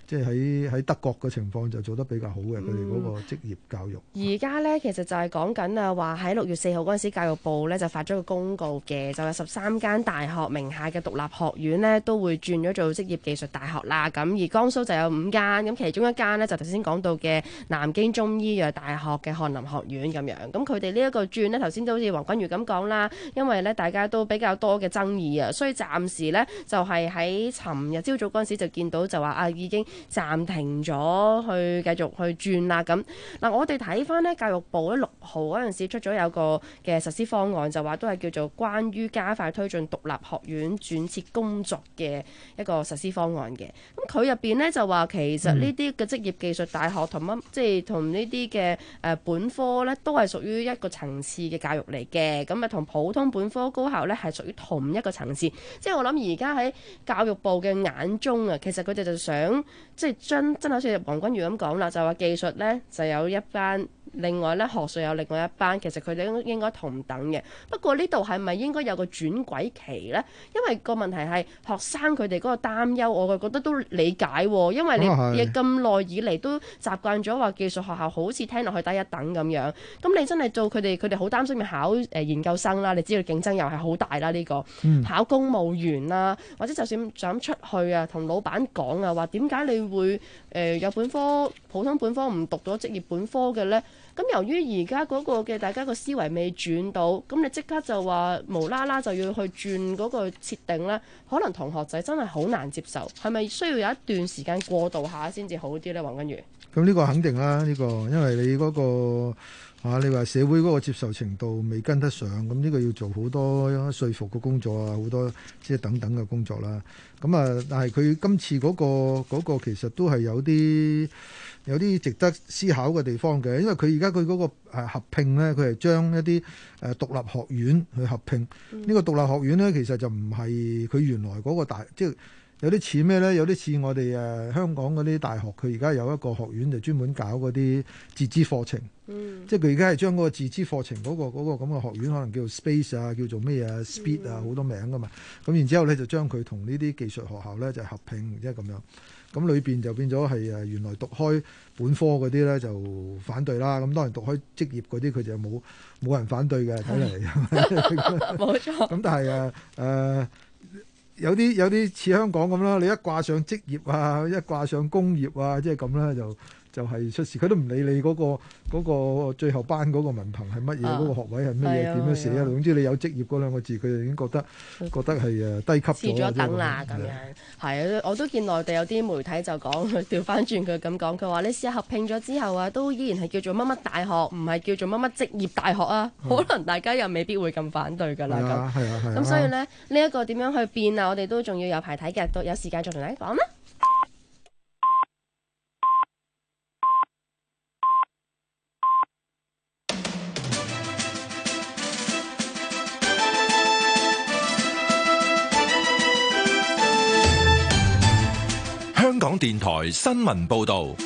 即係喺德國嘅情況就做得比較好嘅，佢哋嗰個職業教育。 而家呢，其實就係講緊啊，話喺6月4號嗰陣時，教育部呢就發咗個公告嘅，就有13間大學名下嘅獨立學院呢都會轉咗做職業技術大學啦。咁而江蘇就有5間，咁其中一間呢，就頭先講到嘅南京中醫藥大學嘅翰林學院咁樣。咁佢哋呢一個轉呢，頭先都好似黃君如咁講啦，因為呢大家都比較多嘅爭議啊，所以暫時呢，就係喺尋日朝早嗰陣時就見到就話啊已經暫停咗去繼續去轉啦咁。嗱，我哋睇翻呢教育部咧6號嗰陣時出咗有個嘅實施方案，就話都係叫做關於加快推進獨立學院轉設工作嘅一個實施方案嘅。咁佢入邊呢，就話其實呢啲嘅職業技術大學同乜即係同呢啲嘅本科呢，都係屬於一個層次嘅教育嚟嘅。咁啊同普通本科高校呢，係屬於同一個層次。即係我諗而家喺教育部嘅眼中啊，其實佢哋就想即係真係好似黃君如咁講啦，就話技術呢就有一班，另外呢學術有另外一班，其實佢哋應該同等嘅。不過呢度係咪應該有個轉軌期呢？因為個問題係學生佢哋嗰個擔憂，我覺得都理解喎。因為你咁耐以嚟都習慣咗話技術學校好似聽落去低一等咁樣，咁你真係做佢哋好擔心要考研究生啦。你知道競爭又係好大啦，呢個考公務員啦，或者就算想出去啊，同老闆講啊，話點解你會有本科普通本科唔讀咗職業本科嘅呢？咁由於而家嗰個嘅大家個思維未轉到，咁你即刻就話無啦啦就要去轉嗰個設定呢，可能同學仔真係好難接受。係咪需要有一段時間過渡下先至好啲呢？黃君如， 咁呢個肯定啦，呢個因為你嗰個你話社會嗰個接受程度未跟得上，咁呢個要做好多說服嘅工作啊，好多即係等等嘅工作啦。咁啊，但係佢今次嗰個其實都係有啲值得思考嘅地方嘅，因為佢而家佢嗰個合併呢，佢係將一啲獨立學院去合併。呢個獨立學院呢，其實就唔係佢原來嗰個大，即係有啲似咩呢？有啲似我哋香港嗰啲大學，佢而家有一個學院就專門搞嗰啲自資課程。即係佢而家係將嗰個自資課程嗰個咁嘅學院，可能叫做 Space 啊，叫做咩啊 Speed 啊，好多名噶嘛。咁然之後呢，就將佢同呢啲技術學校呢就合併，即係咁樣。咁裏邊就變咗係原來讀開本科嗰啲咧就反對啦，咁當然讀開職業嗰啲佢就冇人反對嘅，睇嚟。冇錯。咁但係有啲似香港咁啦，你一掛上職業啊，一掛上工業啊，即係咁啦就係出事，佢都唔理你嗰個最後班嗰個文憑係乜嘢，嗰個學位係乜嘢，點樣寫啊？總之你有職業嗰兩個字，佢就已經覺得係低級咗。遲咗等啦咁樣。係啊，我都見內地有啲媒體就講，佢調翻轉佢咁講，佢話你試下合併咗之後啊，都依然係叫做乜乜大學，唔係叫做乜乜職業大學啊。可能大家又未必會咁反對㗎啦。咁係啊。咁所以咧，呢一個點樣去變啊？我哋都仲要有排睇嘅，都有時間再同大家講啦。 香港電台新聞報導，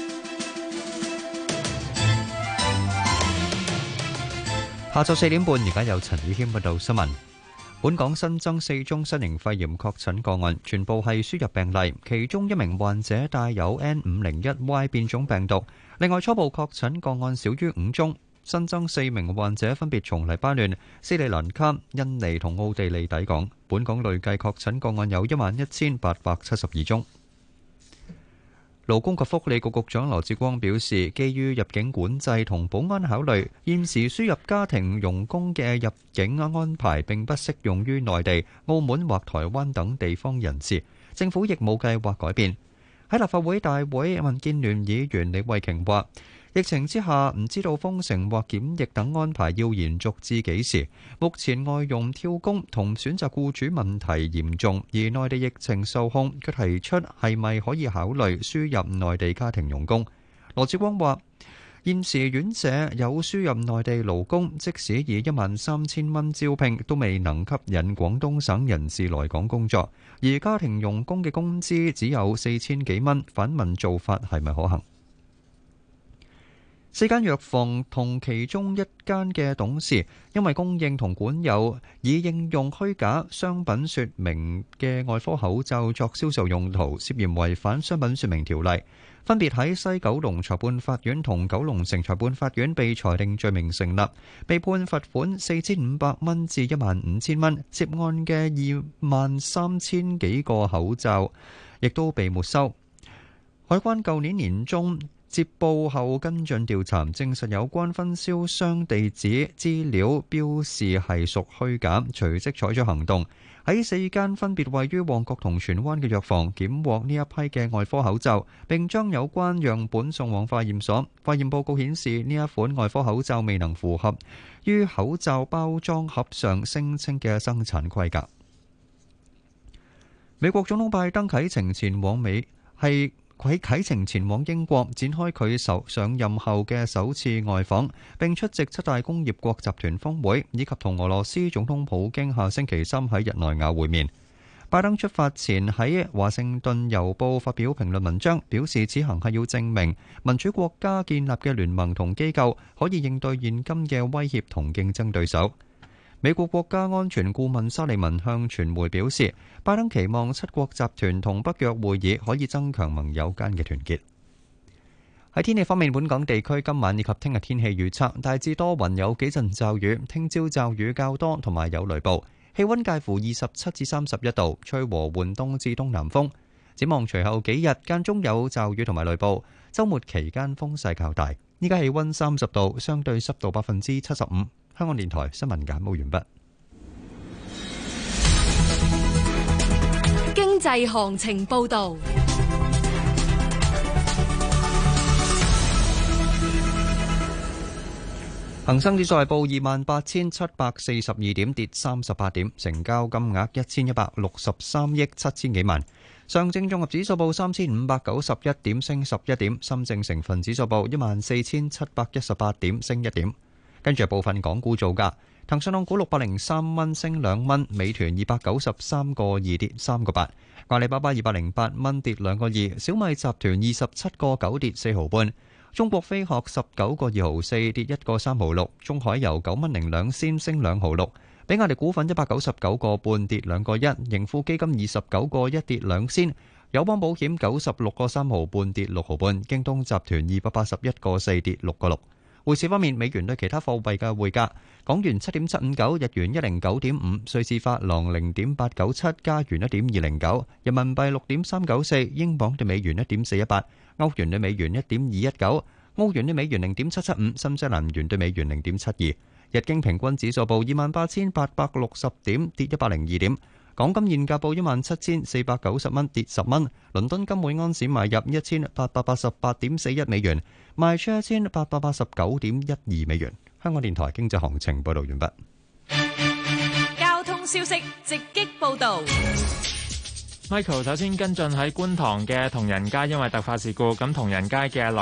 下晝4點半，而家有陳宇謙報道新聞。本港新增4宗新型肺炎確診個案，全部係輸入病例，其中一名患者帶有 N501Y 變種病毒。另外，初步確診個案少於5宗，新增4名患者分別從黎巴嫩、斯里蘭卡、印尼同奧地利抵港。本港累計確診個案有11,872宗。勞工及福利局局長羅致光表示，基於入境管制同保安考慮，現時輸入家庭傭工嘅入境安排並不適用於內地、澳門或台灣等地方人士。政府亦冇計劃改變。喺立法會大會，民建聯議員李慧瓊話：疫情之下，唔知道封城或檢疫等安排要延續至幾時。目前外傭跳工同選擇僱主問題嚴重，而內地疫情受控，佢提出係咪可以考慮輸入內地家庭傭工。羅致光話：現時院舍有輸入內地勞工，即使以13,000蚊招聘，都未能吸引廣東省人士來港工作。而家庭傭工嘅工資只有4,000幾蚊，反問做法係咪可行？ 4間藥房同其中一間嘅董事，因為供應同管有以應用虛假商品說明嘅外科口罩作銷售用途，涉嫌違反商品說明條例，分別喺西九龍裁判法院同九龍城裁判法院被裁定罪名成立，被判罰款4500蚊至15000蚊。涉案嘅23000幾個口罩亦都被沒收。海關舊年年中接報後跟進調查，證實有關分銷商地址資料標示係屬虛假，隨即採取行動，喺4間分別位於旺角同荃灣嘅藥房檢獲呢一批嘅外科口罩，並將有關樣本送往化驗所。化驗報告顯示呢一款外科口罩未能符合於口罩包裝盒上聲稱嘅生產規格。美國總統拜登啟程前往英國，展開佢上任後嘅首次外訪，並出席7大工業國集團峰會，以及同俄羅斯總統普京下星期3喺日內瓦會面。拜登出發前喺華盛頓郵報發表評論文章，表示此行係要證明民主國家建立嘅聯盟同機構可以應對現今嘅威脅同競爭對手。美國國家安全顧問沙利文向傳媒表示，拜登期望7國集團同北約會議可以增強盟友間嘅團結。喺天氣方面，本港地區今晚以及聽日天氣預測大致多雲，有幾陣驟雨，聽朝驟雨較多同埋有雷暴，氣溫介乎27至31度，吹和緩東至東南風。展望隨後幾日間中有驟雨同埋雷暴，週末期間風勢較大。依家氣溫30度，相對濕度75%。香港電台新聞簡報完畢。 經濟行情報導。 恒生指數係報28,742點，跌38點，成交金額1163億7千幾萬。上證綜合指數報3591點，升11點。深證成分指數報14,718點，升1點。跟住部分港股造價，騰訊控股603蚊，升2蚊；美團293個2，跌3個8；阿里巴巴208蚊，跌2個2；小米集團27個9，跌4毫半；中國飛鶴19個2毫4，跌1個3毫6；中海油9蚊02仙，升2毫6；比亞迪股份199個半，跌2個1；盈富基金29個1，跌2仙；友邦保險96個3毫半，跌6毫半；京東集團281個4，跌6個6。匯市方面，美元對其他貨幣嘅匯價：港元7.759，日元109.5，瑞士法郎0.897，加元1.209，人民幣6.394，英鎊對美元1.418，歐元對美元1.219，澳元對美元0.775，新西蘭元對美元0.72。日經平均指數報28,860點，跌102點。港金現價報17,490蚊，跌10蚊。倫敦金每安士買入1,888.41美元，賣出1,889.12美元。香港電台經濟行情報道完畢。 交通消息直擊報導。 Michael 首先跟進喺觀塘嘅同仁街，因為突發事故，咁同仁街嘅